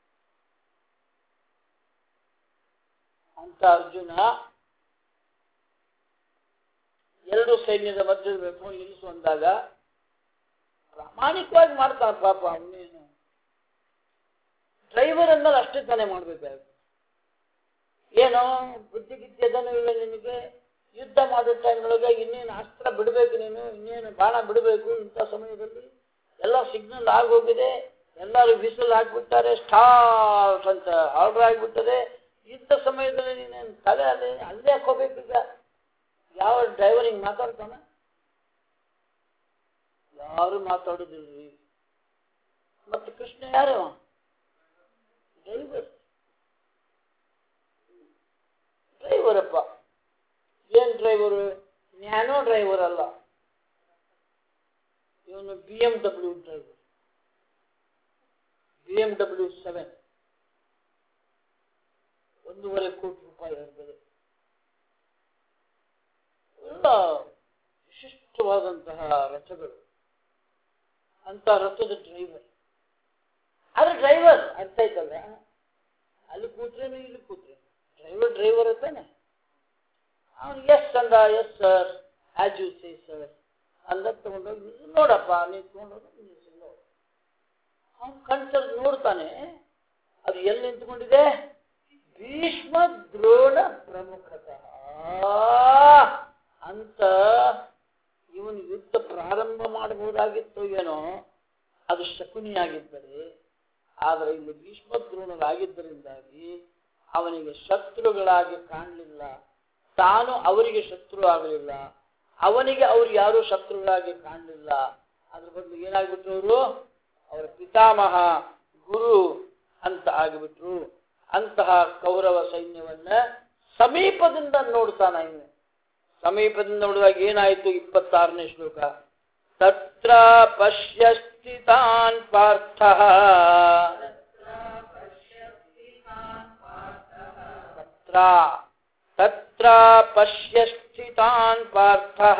ಅಂತ ಅರ್ಜುನ ಎರಡು ಸೈನ್ಯದ ಮಧ್ಯದ ನಿಲ್ಲಿಸುವಂದಾಗ ಪ್ರಾಮಾಣಿಕವಾಗಿ ಮಾಡ್ತಾನೆ ಪಾಪ. ಅವನೇನು ಡ್ರೈವರ್ ಅಂದಲ್ಲಿ ಅಷ್ಟೇ ತಾನೇ ಮಾಡ್ಬೇಕಾಗುತ್ತೆ. ಏನೋ ಬುದ್ಧಿಗಿದ್ದದನ್ನು ಇಲ್ಲ ನಿನಗೆ, ಯುದ್ಧ ಮಾಡೋ ಟೈಮ್ನೊಳಗೆ ಇನ್ನೇನು ಅಸ್ತ್ರ ಬಿಡಬೇಕು, ನೀನು ಇನ್ನೇನು ಬಾಣ ಬಿಡಬೇಕು. ಇಂಥ ಸಮಯದಲ್ಲಿ ಎಲ್ಲ ಸಿಗ್ನಲ್ ಆಗೋಗಿದೆ, ಎಲ್ಲರೂ ವಿಸಲ್ ಹಾಕ್ಬಿಡ್ತಾರೆ, ಸ್ಟಾರ್ಟ್ ಅಂತ ಆರ್ಡರ್ ಆಗಿಬಿಡ್ತದೆ. ಇಂಥ ಸಮಯದಲ್ಲಿ ನೀನೇನು ತಲೆ ಅಲ್ಲೇ ಹಾಕೋಬೇಕು. ಈಗ ಯಾವ ಡ್ರೈವರ್ ಹಿಂಗೆ ಮಾತಾಡ್ತಾನ? ಯಾರು ಮಾತಾಡೋದಿಲ್ರಿ. ಮತ್ತೆ ಕೃಷ್ಣ ಯಾರು? ಡ್ರೈವರಪ್ಪ. ಏನ್ ಡ್ರೈವರು? ನ್ಯಾನೋ ಡ್ರೈವರ್ ಅಲ್ಲ, ಇವನು BMW ಡ್ರೈವರ್. BMW 7 1.5 ಕೋಟಿ ರೂಪಾಯಿ ಇರ್ತದೆ. ಎಲ್ಲ ವಿಶಿಷ್ಟವಾದಂತಹ ರಥಗಳು, ಅಂತ ರಥದ ಡ್ರೈವರ್. ಆದ್ರೆ ಡ್ರೈವರ್ ಅರ್ಥ ಆಯ್ತಲ್ಲ, ಅಲ್ಲಿ ಕೂತ್ರೇನು ಇಲ್ಲಿ ಕೂತ್ರೆ ಡ್ರೈವರ್ ಅಂತಾನೆ. ಅವನು ಎಸ್ ಅಂದ, yes sir, as you say sir ಅಂದ. ತಗೊಂಡೋಗಿ ನೋಡಪ್ಪ ನೀನು ತಗೊಂಡೋಗಿ ನೋಡು. ಅವನು ಕಣ್ಸರ್ ನೋಡ್ತಾನೆ, ಅದು ಎಲ್ಲಿ ನಿಂತ್ಕೊಂಡಿದೆ? ಭೀಷ್ಮ ದ್ರೋಣ ಪ್ರಮುಖತಃ ಅಂತ. ಇವನು ಯುದ್ಧ ಪ್ರಾರಂಭ ಮಾಡಬಹುದಾಗಿತ್ತು ಏನೋ, ಅದು ಶಕುನಿಯಾಗಿದ್ದರೆ. ಆದರೆ ಇಲ್ಲಿ ಭೀಷ್ಮ ದ್ರೋಣರಾಗಿದ್ದರಿಂದಾಗಿ ಅವನಿಗೆ ಶತ್ರುಗಳಾಗಿ ಕಾಣಲಿಲ್ಲ, ತಾನು ಅವರಿಗೆ ಶತ್ರು ಆಗಲಿಲ್ಲ, ಅವನಿಗೆ ಅವ್ರು ಯಾರೂ ಶತ್ರುಗಳಾಗಿ ಕಾಣಲಿಲ್ಲ. ಅದ್ರ ಬದಲು ಏನಾಗ್ಬಿಟ್ರು ಅವರು? ಅವರ ಪಿತಾಮಹ ಗುರು ಅಂತ ಆಗಿಬಿಟ್ರು. ಅಂತಹ ಕೌರವ ಸೈನ್ಯವನ್ನ ಸಮೀಪದಿಂದ ನೋಡ್ತಾನ. ಇನ್ನು ಸಮೀಪದಿಂದ ನೋಡಿದಾಗ ಏನಾಯಿತು? 26ನೇ ಶ್ಲೋಕ. ತತ್ರ ಪಶ್ಯ ಸ್ಥಿತಾನ್ ಪಾರ್ಥಃ ತತ್ರ ಪಶ್ಯ ಸ್ಥಿತಾನ್ ಪಾರ್ಥಃ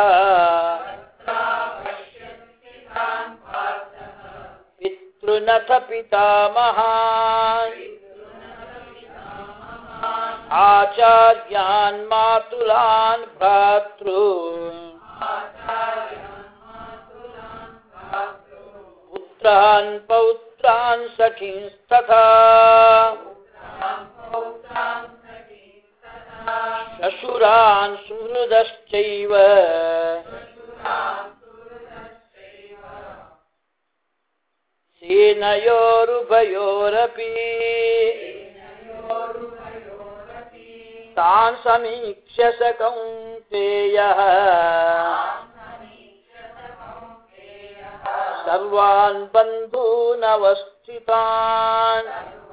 ಪಿತೃನಥ ಪಿತಾಮಹಾನ್ ಆಚಾರ್ಯಾನ್ ಮಾತುಲಾನ್ ಭ್ರಾತೃನ್ ಪುತ್ರಾನ್ ಪೌತ್ರಾನ್ ಸಖೀಂಸ್ತಥಾ ಶಶುರಾನ್ ಸುಹೃದಶ್ಚೈವ ಸೇನಯೋರುಭಯೋರಪಿ ತಾನ್ ಸಮೀಕ್ಷ್ಯ ಸ ಕೌಂತೇಯಃ ಸರ್ವಾನ್ ಬಂಧೂನವಸ್ಥಿತಾನ್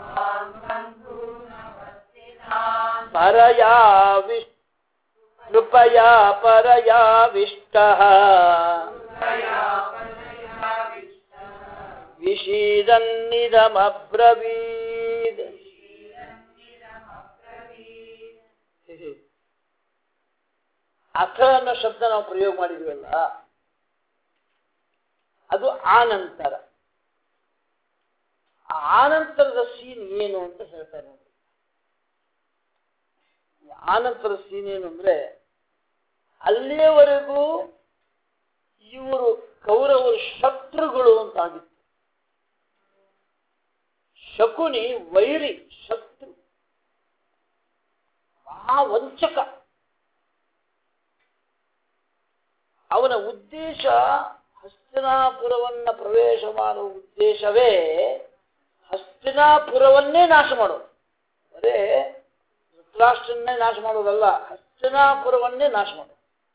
ಪರಯಾ ಕೃಪಯಾ ಪರಯಾವಿಷ್ಟಃ ವಿಷೀದನ್ನಿದಮಬ್ರವೀದ್. ಅಥ ಅನ್ನೋ ಶಬ್ದ ನಾವು ಪ್ರಯೋಗ ಮಾಡಿದ್ವಲ್ಲ, ಅದು ಆನಂತರ. ಆನಂತರದ ಸೀನ್ ಏನು ಅಂತ ಹೇಳ್ತಾರೆ ನೋಡಿ. ಆನಂತರದ ಸೀನ್ ಏನು ಅಂದ್ರೆ, ಅಲ್ಲಿಯವರೆಗೂ ಇವರು ಕೌರವರು ಶತ್ರುಗಳು ಅಂತ ಆಗಿತ್ತು. ಶಕುನಿ ವೈರಿ, ಶತ್ರು, ಮಹಾವಂಚಕ. ಅವನ ಉದ್ದೇಶ ಹಸ್ತಿನಾಪುರವನ್ನ ಪ್ರವೇಶ ಮಾಡುವ ಉದ್ದೇಶವೇ ಹಸ್ತಿನಾಪುರವನ್ನೇ ನಾಶ ಮಾಡೋದು. ಬರೇ ಧೃತರಾಷ್ಟ್ರನ್ನೇ ನಾಶ ಮಾಡೋದಲ್ಲ, ಹಸ್ತಿನಾಪುರವನ್ನೇ ನಾಶ ಮಾಡೋದು.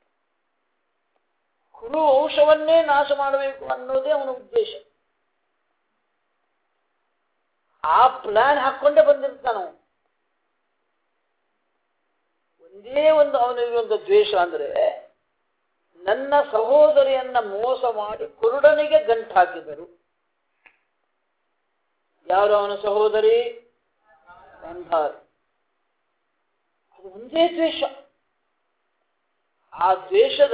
ಕುರು ವಂಶವನ್ನೇ ನಾಶ ಮಾಡಬೇಕು ಅನ್ನೋದೇ ಅವನ ಉದ್ದೇಶ. ಆ ಪ್ಲಾನ್ ಹಾಕೊಂಡೇ ಬಂದಿರ್ತಾನ. ಒಂದೇ ಒಂದು ಅವನಿಗೆ ಒಂದು ದ್ವೇಷ ಅಂದ್ರೆ, ನನ್ನ ಸಹೋದರಿಯನ್ನ ಮೋಸ ಮಾಡಿ ಕುರುಡನಿಗೆ ಗಂಟು ಹಾಕಿದರು. ಯಾರು ಅವನ ಸಹೋದರಿ? ಗಾಂಧಾರಿ. ಅದು ಒಂದೇ ದ್ವೇಷ. ಆ ದ್ವೇಷದ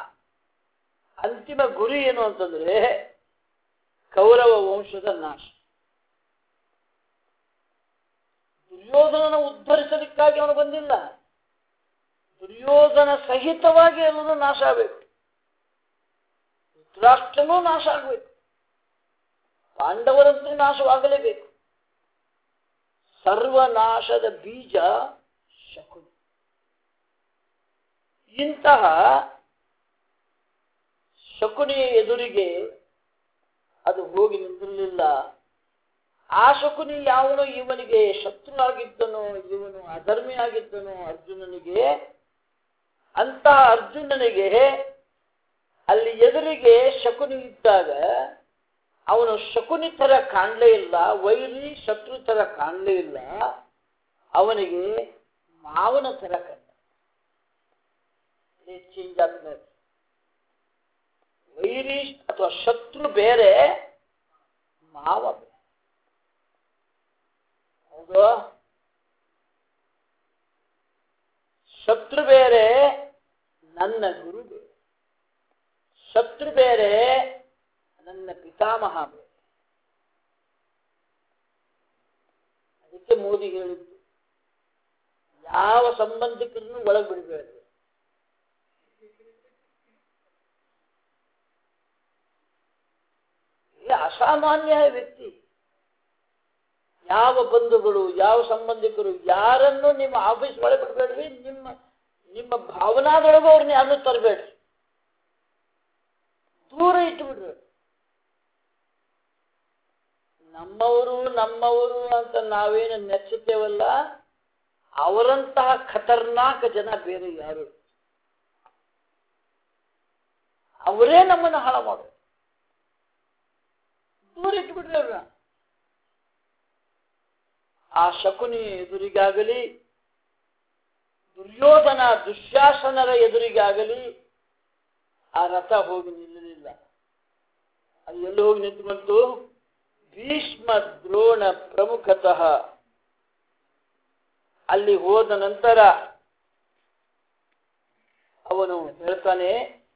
ಅಂತಿಮ ಗುರಿ ಏನು ಅಂತಂದ್ರೆ ಕೌರವ ವಂಶದ ನಾಶ. ದುರ್ಯೋಧನನ ಉದ್ಧರಿಸಲಿಕ್ಕಾಗಿ ಅವನು ಬಂದಿಲ್ಲ, ದುರ್ಯೋಧನ ಸಹಿತವಾಗಿ ಅನ್ನೋದು ನಾಶ ಆಗಬೇಕು. ಧೃತರಾಷ್ಟ್ರನೂ ನಾಶ ಆಗಬೇಕು, ಪಾಂಡವರಂತೂ ನಾಶವಾಗಲೇಬೇಕು. ಸರ್ವನಾಶದ ಬೀಜ ಶಕುನಿ. ಇಂತಹ ಶಕುನಿಯ ಎದುರಿಗೆ ಅದು ಹೋಗಿ ನಿಂತಿರಲಿಲ್ಲ. ಆ ಶಕುನಿ ಯಾವನು ಇವನಿಗೆ ಶತ್ರು ಆಗಿದ್ದನೋ, ಇವನು ಅಧರ್ಮಿ ಆಗಿದ್ದನೋ ಅರ್ಜುನನಿಗೆ, ಅಂತಹ ಅರ್ಜುನನಿಗೆ ಅಲ್ಲಿ ಎದುರಿಗೆ ಶಕುನಿ ಇದ್ದಾಗ ಅವನು ಶಕುನಿ ತರ ಕಾಣಲೇ ಇಲ್ಲ, ವೈರಿ ಶತ್ರು ತರ ಕಾಣಲೇ ಇಲ್ಲ. ಅವನಿಗೆ ಮಾವನ ತರ ಕಂಡ. ಚೇಂಜ್ ಆಗ್ತದೆ. ವೈರಿ ಅಥವಾ ಶತ್ರು ಬೇರೆ, ಮಾವ ಬೇರೆ. ಹೌದು, ಶತ್ರು ಬೇರೆ, ನನ್ನ ಗುರು ಬೇರೆ. ಶತ್ರು ಬೇರೆ, ನನ್ನ ಪಿತಾಮಹ ಬೇರೆ. ಅದಕ್ಕೆ ಮೋದಿ ಹೇಳಿದ್ದು, ಯಾವ ಸಂಬಂಧಿಕರನ್ನು ಒಳಗೆ ಬಿಡಬೇಡ್ರಿ. ಅಸಾಮಾನ್ಯ ವ್ಯಕ್ತಿ. ಯಾವ ಬಂಧುಗಳು, ಯಾವ ಸಂಬಂಧಿಕರು, ಯಾರನ್ನು ನಿಮ್ಮ ಆಫೀಸ್ ಒಳಗೆ ಬಿಡಬೇಡ್ರಿ, ನಿಮ್ಮ ಭಾವನಾದೊಳಗೂ ಅವ್ರನ್ನ ಯಾರನ್ನೂ ತರಬೇಡ್ರಿ, ದೂರ ಇಟ್ಟುಬಿಡ್ರಿ. ನಮ್ಮವರು ಅಂತ ನಾವೇನು ನೆಚ್ಚುತ್ತೇವಲ್ಲ, ಅವರಂತಹ ಖತರ್ನಾಕ್ ಜನ ಬೇರೆ ಯಾರು? ಅವರೇ ನಮ್ಮನ್ನು ಹಾಳು ಮಾಡೋದು. ದೂರ ಇಟ್ಬಿಡ್ರಿ ಅವ್ರನ್ನ. ಆ ಶಕುನಿ ಎದುರಿಗಾಗಲಿ, ದುರ್ಯೋಧನ ದುಶ್ಯಾಸನರ ಎದುರಿಗಾಗಲಿ ಆ ರಥ ಹೋಗಿ ನಿಲ್ಲಲಿಲ್ಲ. ಅದು ಎಲ್ಲಿ ಹೋಗಿ ನಿಂತುಕೊಂತು? ಭೀಷ್ಮ ದ್ರೋಣ ಪ್ರಮುಖತಃ ಅಲ್ಲಿ ಹೋದ ನಂತರ ಅವನು ಹೇಳ್ತಾನೆ,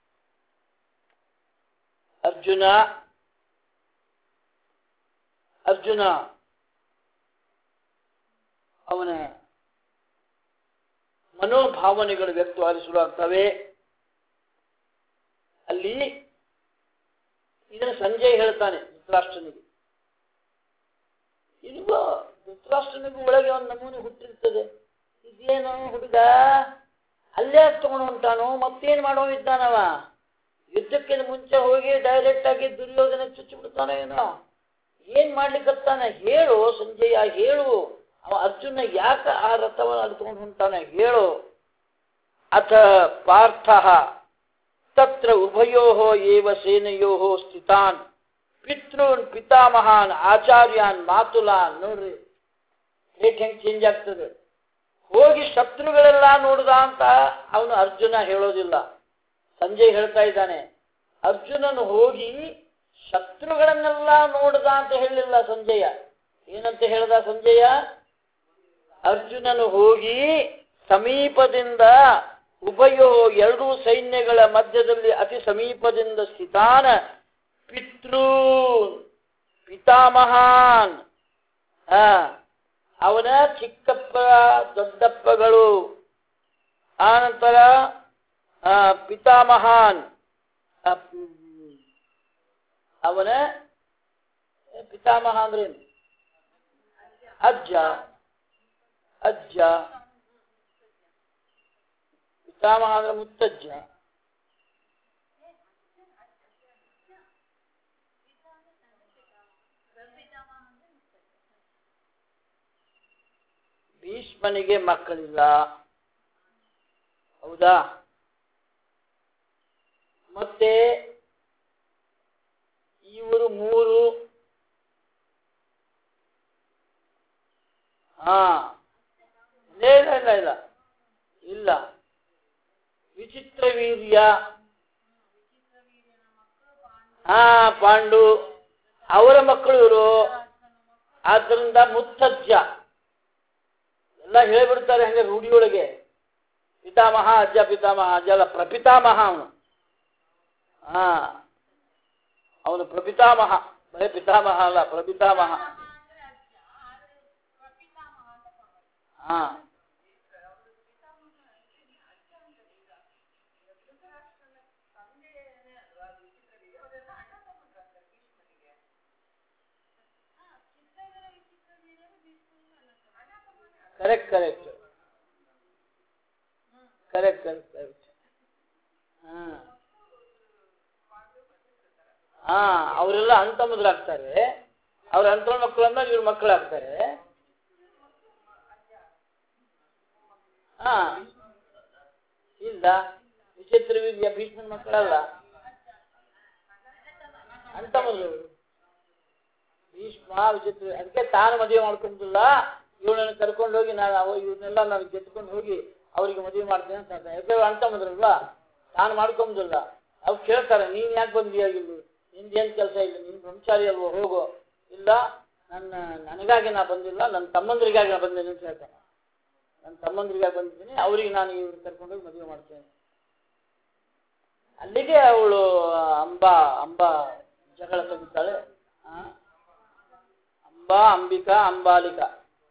ಅರ್ಜುನ ಅವನ ಮನೋಭಾವನೆಗಳು ವ್ಯಕ್ತವಾಗಿ ಶುರುವಾಗ್ತವೆ. ಅಲ್ಲಿ ಇದನ್ನು ಸಂಜಯ್ ಹೇಳ್ತಾನೆ ಧೃತರಾಷ್ಟ್ರನಿಗೆ. ಇಲ್ವೋ ಧೃತರಾಷ್ಟ್ರನಿಗೂ ಒಳಗೆ ಒಂದು ನಮೂನೆ ಹುಟ್ಟಿರ್ತದೆ. ಇದೇನೋ ಹುಡುಗ ಅಲ್ಲೇ ತಗೊಂಡು ಹೊಂಟಾನೋ, ಮತ್ತೇನ್ ಮಾಡೋ ಇದ್ದಾನವ? ಯುದ್ಧಕ್ಕಿಂತ ಮುಂಚೆ ಹೋಗಿ ಡೈರೆಕ್ಟ್ ಆಗಿ ದುರ್ಯೋಧನ ಚುಚ್ಚಿ ಬಿಡ್ತಾನೋ ಏನೋ, ಏನ್ ಮಾಡ್ಲಿಕ್ಕತ್ತಾನೆ? ಹೇಳು ಸಂಜಯ, ಹೇಳು. ಅವ ಅರ್ಜುನ ಯಾಕ ಆ ರಥವನ್ನು ಅಲ್ಲಿ ತಗೊಂಡು ಹೊಂಟಾನೆ ಹೇಳು. ಅಥ ಪಾರ್ಥ ತತ್ರ ಉಭಯೋಃ ಏವ ಸೇನೆಯೋಃ ಸ್ಥಿತಾನ್ ಪಿತೃನ್ ಪಿತಾಮಹಾನ್ ಆಚಾರ್ಯಾನ್ ಮಾತುಲಾನ್. ನೋಡ್ರಿ ರೇಟ್ ಹೆಂಗ್ ಚೇಂಜ್ ಆಗ್ತದೆ. ಹೋಗಿ ಶತ್ರುಗಳೆಲ್ಲ ನೋಡ್ದ ಅಂತ ಅವನು ಅರ್ಜುನ ಹೇಳೋದಿಲ್ಲ. ಸಂಜಯ್ ಹೇಳ್ತಾ ಇದ್ದಾನೆ, ಅರ್ಜುನನು ಹೋಗಿ ಶತ್ರುಗಳನ್ನೆಲ್ಲ ನೋಡ್ದ ಅಂತ ಹೇಳಲಿಲ್ಲ ಸಂಜಯ. ಏನಂತ ಹೇಳ್ದ ಸಂಜಯ? ಅರ್ಜುನನು ಹೋಗಿ ಸಮೀಪದಿಂದ ಉಭಯೋ ಎರಡೂ ಸೈನ್ಯಗಳ ಮಧ್ಯದಲ್ಲಿ ಅತಿ ಸಮೀಪದಿಂದ ಸ್ಥಿತಾನ ಪಿತೃ ಪಿತಾಮಹಾನ್, ಅವನ ಚಿಕ್ಕಪ್ಪ ದೊಡ್ಡಪ್ಪಗಳು, ಆನಂತರ ಪಿತಾಮಹಾನ್, ಅವನ ಪಿತಾಮಹ ಅಂದ್ರೇನು? ಅಜ್ಜ ಪಿತಾಮಹ ಅಂದ್ರೆ ಮುತ್ತಜ್ಜ. ಭೀಷ್ಮನಿಗೆ ಮಕ್ಕಳಿಲ್ಲ, ಹೌದಾ? ಮತ್ತೆ ಇವರು ಮೂರು ಇಲ್ಲ. ವಿಚಿತ್ರ ವೀರ್ಯ, ಪಾಂಡು, ಅವರ ಮಕ್ಕಳು ಇವರು. ಆದ್ರಿಂದ ಮುತ್ತಜ್ಜ ಎಲ್ಲ ಹೇಳಿಬಿಡ್ತಾರೆ ಹಂಗೆ ರೂಢಿಯೊಳಗೆ. ಪಿತಾಮಹ ಅಜ್ಜ, ಪಿತಾಮಹ ಅಜ್ಜ ಅಲ್ಲ, ಪ್ರಪಿತಾಮಹ ಅವನು. ಅವನು ಪ್ರಪಿತಾಮಹ, ಬರೀ ಪಿತಾಮಹ ಅಲ್ಲ, ಪ್ರಪಿತಾಮಹ. ಕರೆಕ್ಟ್. ಅವರೆಲ್ಲ ಅಂತಮುದ್ರಾಗ್ತಾರೆ. ಅವ್ರ ಅಂತ ಮಕ್ಕಳನ್ನ ಇವ್ರ ಮಕ್ಕಳಾಗ್ತಾರೆ. ಇಲ್ಲ, ವಿಚಿತ್ರ ವೀರ್ಯ ಭೀಷ್ಮನ ಮಕ್ಕಳಲ್ಲ, ಅಂತಮುದ್ರು. ಭೀಷ್ಮ ವಿಚಿತ್ರ, ಅದಕ್ಕೆ ತಾನು ಮದುವೆ ಮಾಡ್ಕೊಂಡಿಲ್ಲ, ಇವಳನ್ನು ಕರ್ಕೊಂಡು ಹೋಗಿ ಇವ್ರನ್ನೆಲ್ಲ ನಾನು ಗೆದ್ಕೊಂಡು ಹೋಗಿ ಅವ್ರಿಗೆ ಮದುವೆ ಮಾಡ್ತೇನೆ ಅಂತ. ಯಾಕಂದ್ರೆ ಅಂತಮದ್ರಲ್ವ, ತಾನು ಮಾಡ್ಕೊಂಬುದಿಲ್ಲ. ಅವ್ರು ಕೇಳ್ತಾರೆ, ನೀನ್ ಯಾಕೆ ಬಂದಿಯಾಗಿಲ್ಲ, ನಿಂದೇನ್ ಕೆಲಸ ಇಲ್ಲ, ನೀನ್ ಬ್ರಹ್ಮಚಾರಿ ಅಲ್ವೋ, ಹೋಗೋ. ಇಲ್ಲ, ನನಗಾಗಿ ನಾ ಬಂದಿಲ್ಲ, ನನ್ನ ತಮ್ಮಂದ್ರಿಗಾಗಿ ನಾ ಬಂದೇನೆ ಅಂತ ಹೇಳ್ತಾನೆ. ನನ್ನ ತಮ್ಮಂದ್ರಿಗಾಗಿ ಬಂದಿದ್ದೀನಿ, ಅವ್ರಿಗೆ ನಾನು ಇವ್ರು ಕರ್ಕೊಂಡೋಗಿ ಮದುವೆ ಮಾಡ್ತೇನೆ. ಅಲ್ಲಿಗೆ ಅವಳು ಅಂಬಾ ಜಗಳ ತೆಗಿತಾಳೆ. ಅಂಬಿಕಾ ಅಂಬಾಲಿಕಾ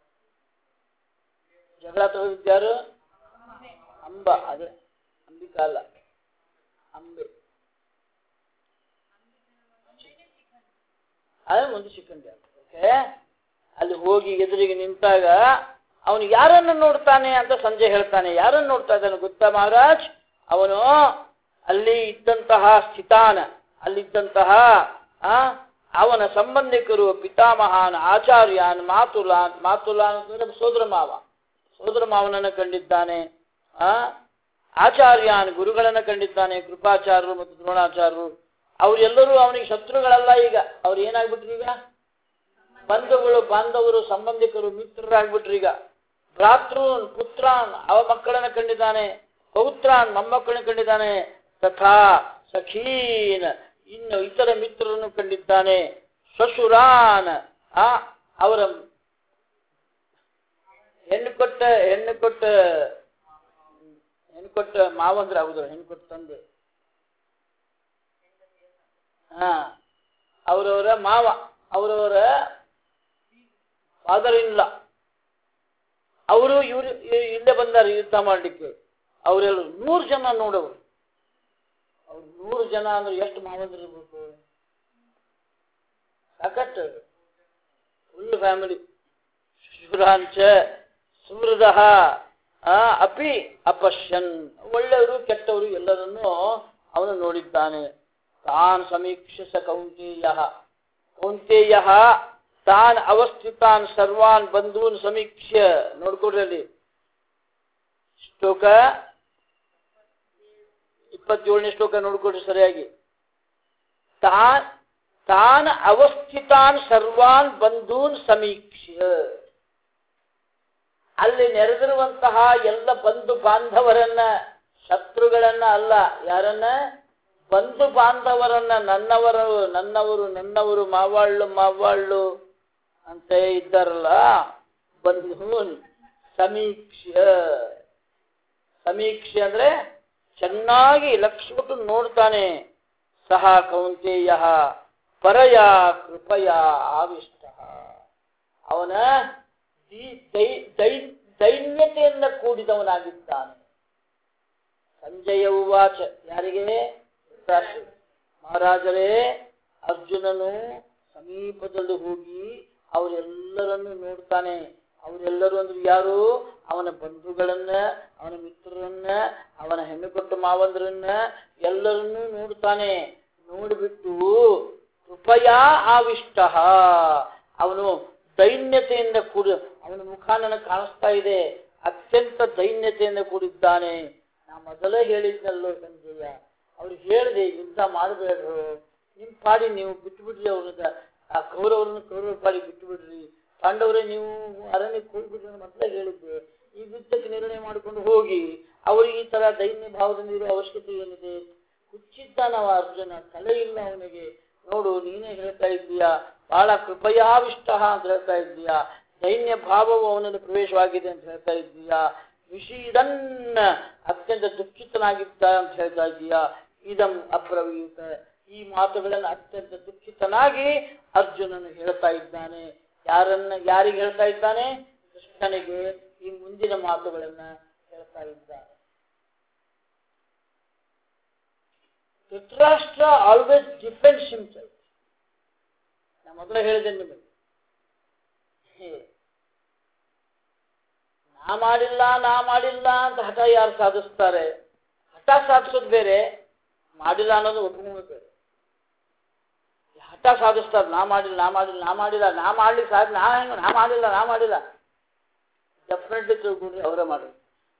ಜಗಳ ತೆಗೆದಿದ್ದಾರು. ಅದೇ ಅಂಬಿಕಾ ಅಲ್ಲ, ಅಂಬೆ. ಅದೇ ಮುಂದೆ ಸಿಕ್ಕಂಡೆ. ಓಕೆ, ಅಲ್ಲಿ ಹೋಗಿ ಎದುರಿಗೆ ನಿಂತಾಗ ಅವನು ಯಾರನ್ನು ನೋಡ್ತಾನೆ ಅಂತ ಸಂಜೆ ಹೇಳ್ತಾನೆ. ಯಾರನ್ನು ನೋಡ್ತಾ ಇದ್ದಾನೆ ಗೊತ್ತಾ ಮಹಾರಾಜ್? ಅವನು ಅಲ್ಲಿ ಇದ್ದಂತಹ ಸ್ಥಿತಾನ, ಅಲ್ಲಿದ್ದಂತಹ ಅವನ ಸಂಬಂಧಿಕರು, ಪಿತಾಮಹಾನ್, ಆಚಾರ್ಯಾನ್, ಮಾತುಲಾನ್. ಮಾತುಲಾನ್ ಅಂದ್ರೆ ಸೋದರ ಮಾವನನ್ನು ಕಂಡಿದ್ದಾನೆ. ಆಚಾರ್ಯಾನ್ ಗುರುಗಳನ್ನು ಕಂಡಿದ್ದಾನೆ, ಕೃಪಾಚಾರ್ಯರು ಮತ್ತು ದ್ರೋಣಾಚಾರ್ಯರು. ಅವರೆಲ್ಲರೂ ಅವನಿಗೆ ಶತ್ರುಗಳಲ್ಲ. ಈಗ ಅವ್ರು ಏನಾಗ್ಬಿಟ್ರು? ಈಗ ಬಂಧುಗಳು, ಬಾಂಧವರು, ಸಂಬಂಧಿಕರು, ಮಿತ್ರರಾಗ್ಬಿಟ್ರು. ಈಗ ಭ್ರಾತೃನ್, ಪುತ್ರಾನ್ ಅವ ಮಕ್ಕಳನ್ನು ಕಂಡಿದ್ದಾನೆ, ಪೌತ್ರಾನ್ ಮೊಮ್ಮಕ್ಕಳನ್ನು ಕಂಡಿದ್ದಾನೆ, ತಥಾ ಸಖೀನ್ ಇನ್ನು ಇತರ ಮಿತ್ರರನ್ನು ಕಂಡಿದ್ದಾನೆ, ಶ್ವಶುರಾನ್ ಅವರ ಹೆಣ್ಣು ಕೊಟ್ಟ ಮಾವಂದ್ರೆ ಆಗುದ್ರ, ಹೆಣ್ಣು ಕೊಟ್ಟ ತಂದೆ, ಅವರವರ ಮಾವ, ಅವರವರ ಫಾದರ್ ಇಲ್ಲ, ಅವರು ಇವರು ಇಲ್ಲೇ ಬಂದಾರೆ ಯುದ್ಧ ಮಾಡಲಿಕ್ಕೆ. ಅವರೆಲ್ಲರೂ 100 ಜನ ನೋಡವರು. ಅವ್ರು 100 ಜನ ಅಂದ್ರೆ ಎಷ್ಟು ಮಾವಂದ್ರೆ ಇರ್ಬೇಕು? ಸಾಕಷ್ಟು, ಫುಲ್ ಫ್ಯಾಮಿಲಿ. ಶುರಾಂಚ ಸುಹೃದ ಅಪಿ ಅಪಶ್ಯನ್, ಒಳ್ಳೆಯವರು ಕೆಟ್ಟವರು ಎಲ್ಲರನ್ನೂ ಅವನು ನೋಡಿದ್ದಾನೆ. ತಾನ್ ಸಮೀಕ್ಷಸ ಕೌಂತೇಯ ತಾನ್ ಅವಸ್ಥಿತಾನ್ ಸರ್ವಾನ್ ಬಂಧೂನ್ ಸಮೀಕ್ಷ್ಯ. ನೋಡ್ಕೊಡ್ರಿ ಅಲ್ಲಿ ಶ್ಲೋಕ 27ನೇ ಶ್ಲೋಕ ನೋಡ್ಕೊಡ್ರಿ ಸರಿಯಾಗಿ. ತಾನ್ ಅವಸ್ಥಿತಾನ್ ಸರ್ವಾನ್ ಬಂಧೂನ್ ಸಮೀಕ್ಷ್ಯ. ಅಲ್ಲಿ ನೆರೆದಿರುವಂತಹ ಎಲ್ಲ ಬಂಧು ಬಾಂಧವರನ್ನ, ಶತ್ರುಗಳನ್ನ ಅಲ್ಲ, ಯಾರನ್ನ? ಬಂಧು ಬಾಂಧವರನ್ನ, ನನ್ನವರು ಮಾವಾళ్ళు ಅಂತ ಇದ್ದಾರಲ್ಲ, ಬಂಧೂನ್ ಸಮೀಕ್ಷ್ಯ. ಸಮೀಕ್ಷೆ ಅಂದ್ರೆ ಚೆನ್ನಾಗಿ ಲಕ್ಷ್ಯಟ್ಟು ನೋಡ್ತಾನೆ. ಸಹ ಕೌಂತೇಯ ಪರಯ ಕೃಪಯ ಆವಿಷ್ಟ. ಅವನ ದೈನ್ಯತೆಯಿಂದ ಕೂಡಿದವನಾಗಿದ್ದಾನೆ. ಸಂಜಯ ಉವಾಚ, ಯಾರಿಗೆ? ಮಹಾರಾಜರೇ, ಅರ್ಜುನನು ಸಮೀಪದಲ್ಲಿ ಹೋಗಿ ಅವರೆಲ್ಲರನ್ನು ನೋಡ್ತಾನೆ. ಅವರೆಲ್ಲರೂ ಅಂದ್ರೆ ಯಾರು? ಅವನ ಬಂಧುಗಳನ್ನ, ಅವನ ಮಿತ್ರರನ್ನ, ಅವನ ಹೆಣ್ಣು ಕೊಟ್ಟ ಮಾವಂದ್ರನ್ನ ಎಲ್ಲರನ್ನೂ ನೋಡ್ತಾನೆ. ನೋಡಿಬಿಟ್ಟು ಕೃಪಯಾ ಆವಿಷ್ಟ, ಅವನು ದೈನ್ಯತೆಯಿಂದ ಕೂಡಿ, ಅವನ ಮುಖ ನನಗೆ ಕಾಣಿಸ್ತಾ ಇದೆ, ಅತ್ಯಂತ ದೈನ್ಯತೆಯಿಂದ ಕೂಡಿದ್ದಾನೆ. ನಾ ಮೊದಲೇ ಹೇಳಿದ್ನಲ್ಲೋ ಸಂಜಯ, ಅವ್ರಿಗೆ ಹೇಳಿದೆ ಯುದ್ಧ ಮಾಡಬೇಡ್ರು, ನಿಮ್ ಪಾಡಿ ನೀವು ಬಿಟ್ಟುಬಿಡ್ರಿ, ಅವ್ರನ್ನ ಆ ಕೌರವರ ಪಾಡಿ ಬಿಟ್ಟುಬಿಡ್ರಿ, ಪಾಂಡವರೇ ನೀವು ಅರಣ್ಯಕ್ಕೆ ಹೋಗ್ಬಿಡ್ರಿ ಅಂತ ಮೊದಲೇ ಹೇಳಿದ್ದೆ. ಈ ಯುದ್ಧಕ್ಕೆ ನಿರ್ಣಯ ಮಾಡಿಕೊಂಡು ಹೋಗಿ ಅವ್ರಿಗೆ ಈ ತರ ದೈನ್ಯ ಭಾವದಿಂದ ಇರೋ ಅವಶ್ಯಕತೆ ಏನಿದೆ? ಹುಚ್ಚಿದ್ದಾನವ ಅರ್ಜುನ, ತಲೆ ಇಲ್ಲ ಅವನಿಗೆ. ನೋಡು, ನೀನೇ ಹೇಳ್ತಾ ಇದ್ದೀಯಾ, ಬಹಳ ಕೃಪಯಾವಿಷ್ಟ ಅಂತ ಹೇಳ್ತಾ ಇದ್ದೀಯಾ, ದೈನ್ಯ ಭಾವವು ಅವನಲ್ಲಿ ಪ್ರವೇಶವಾಗಿದೆ ಅಂತ ಹೇಳ್ತಾ ಇದ್ದೀಯಾ, ವಿಷೀದನ್ನ ಅತ್ಯಂತ ದುಃಖಿತನಾಗಿದ್ದ ಅಂತ ಹೇಳ್ತಾ ಇದ್ದೀಯಾ. ಇದಂ ಅಬ್ರವೀತ, ಈ ಮಾತುಗಳನ್ನು ಅತ್ಯಂತ ದುಃಖಿತನಾಗಿ ಅರ್ಜುನನು ಹೇಳ್ತಾ ಇದ್ದಾನೆ. ಯಾರಿಗೆ ಹೇಳ್ತಾ ಇದ್ದಾನೆ? ಕೃಷ್ಣನಿಗೆ ಈ ಮುಂದಿನ ಮಾತುಗಳನ್ನ ಹೇಳ್ತಾ ಇದ್ದಾನೆ. Dhritarashtra always defends himself. ನಾ ಮೊದಲೇ ಹೇಳಿದೆ ನಿಮಗೆ, ನಾ ಮಾಡಿಲ್ಲ ಅಂತ ಹಠ ಯಾರು ಸಾಧಿಸ್ತಾರೆ? ಹಠ ಸಾಧಿಸೋದು ಬೇರೆ, ಮಾಡಿಲ್ಲ ಅನ್ನೋದು ಒಪ್ಪಿಕೊಂಡು ಬೇರೆ. ಹಠ ಸಾಧಿಸ್ತಾರೆ, ನಾ ಮಾಡ್ಲಿಕ್ಕೆ ನಾ ಮಾಡಿಲ್ಲ. ಡೆಫಿನೆಟ್ಲಿ ತಿಳ್ಕೊಂಡ್ರೆ ಅವರೇ ಮಾಡೋದು.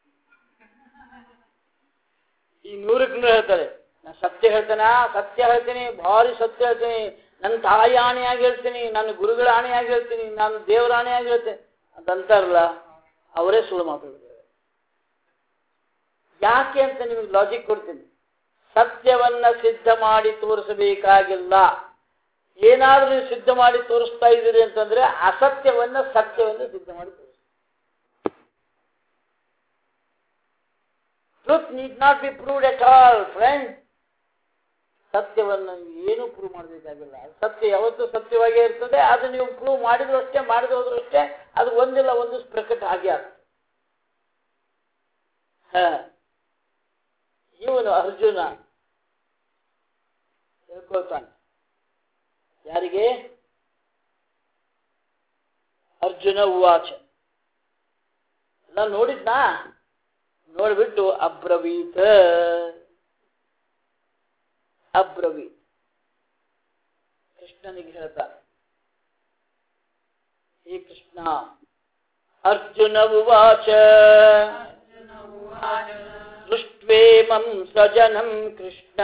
ಈ 100ಕ್ಕೆ 100 ಹೇಳ್ತಾರೆ, ನಾನು ಸತ್ಯ ಹೇಳ್ತೀನಿ, ಭಾರಿ ಸತ್ಯ ಹೇಳ್ತೀನಿ, ನನ್ನ ತಾಯಿ ಆಣೆಯಾಗಿ ಹೇಳ್ತೀನಿ, ನನ್ನ ಗುರುಗಳ ಆಣೆಯಾಗಿ ಹೇಳ್ತೀನಿ, ನಾನು ದೇವರ ಆಣೆಯಾಗಿ ಹೇಳ್ತೇನೆ ಅಂತ ಅಂತಾರಲ್ಲ, ಅವರೇ ಸುಳ್ಳು ಮಾತಾಡ್ತಾರೆ. ಯಾಕೆ ಅಂತ ನಿಮಗೆ ಲಾಜಿಕ್ ಕೊಡ್ತೀನಿ. ಸತ್ಯವನ್ನ ಸಿದ್ಧ ಮಾಡಿ ತೋರಿಸಬೇಕಾಗಿಲ್ಲ. ಏನಾದ್ರೂ ನೀವು ಸಿದ್ಧ ಮಾಡಿ ತೋರಿಸ್ತಾ ಇದ್ದೀರಿ ಅಂತಂದ್ರೆ ಸತ್ಯವನ್ನ ಸಿದ್ಧ ಮಾಡಿ ತೋರಿಸಿ. Truth need not be proved at all friend. ಸತ್ಯವನ್ನು ಏನು ಪ್ರೂವ್ ಮಾಡಬೇಕಾಗಿಲ್ಲ. ಸತ್ಯ ಯಾವತ್ತೂ ಸತ್ಯವಾಗೇ ಇರ್ತದೆ. ಅದು ನೀವು ಪ್ರೂವ್ ಮಾಡಿದ್ರು ಅಷ್ಟೇ, ಮಾಡದೆ ಹೋದ್ರು ಅಷ್ಟೇ, ಅದು ಒಂದಿಲ್ಲ ಒಂದು ಪ್ರಕಟ ಆಗಿ ಆಗ್ತದೆ. ಇವನು ಅರ್ಜುನ ಹೇಳ್ಕೊಳ್ತಾನೆ. ಯಾರಿಗೆ? ಅರ್ಜುನ ಉವಾಚ. ನಾನು ನೋಡಿದ್ನಾ, ನೋಡ್ಬಿಟ್ಟು ಅಬ್ರವೀತ್ ಕೃಷ್ಣನಿಗೆ ಹೇಳ್ತಾ, ಹೇ ಕೃಷ್ಣ, ಅರ್ಜುನ ಉವಾಚ ದೃಷ್ಟ್ವೇಮಂ ಸಜನಂ ಕೃಷ್ಣ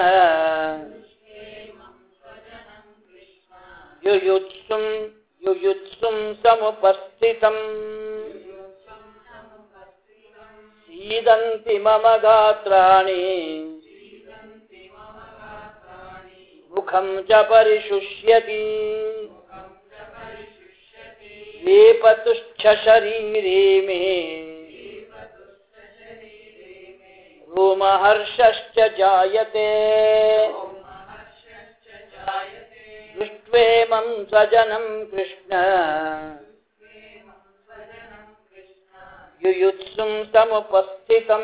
ಯುಯುತ್ಸುಂ ಸಮುಪಸ್ಥಿತಂ ಸೀದಂತಿ ಮಮ ಗಾತ್ರಾಣಿ ಮುಖಂ ಚ ಪರಿಶುಷ್ಯತಿ ವೇಪತುಶ್ಚ ಶರೀರೇ ಮೇ ರೋಮಹರ್ಷಶ್ಚ ಜಾಯತೆ ದೃಷ್ಟ್ವೇಮಂ ಸಜನಂ ಕೃಷ್ಣ ಯುಯುತ್ಸುಂ ಸಮುಪಸ್ಥಿತಂ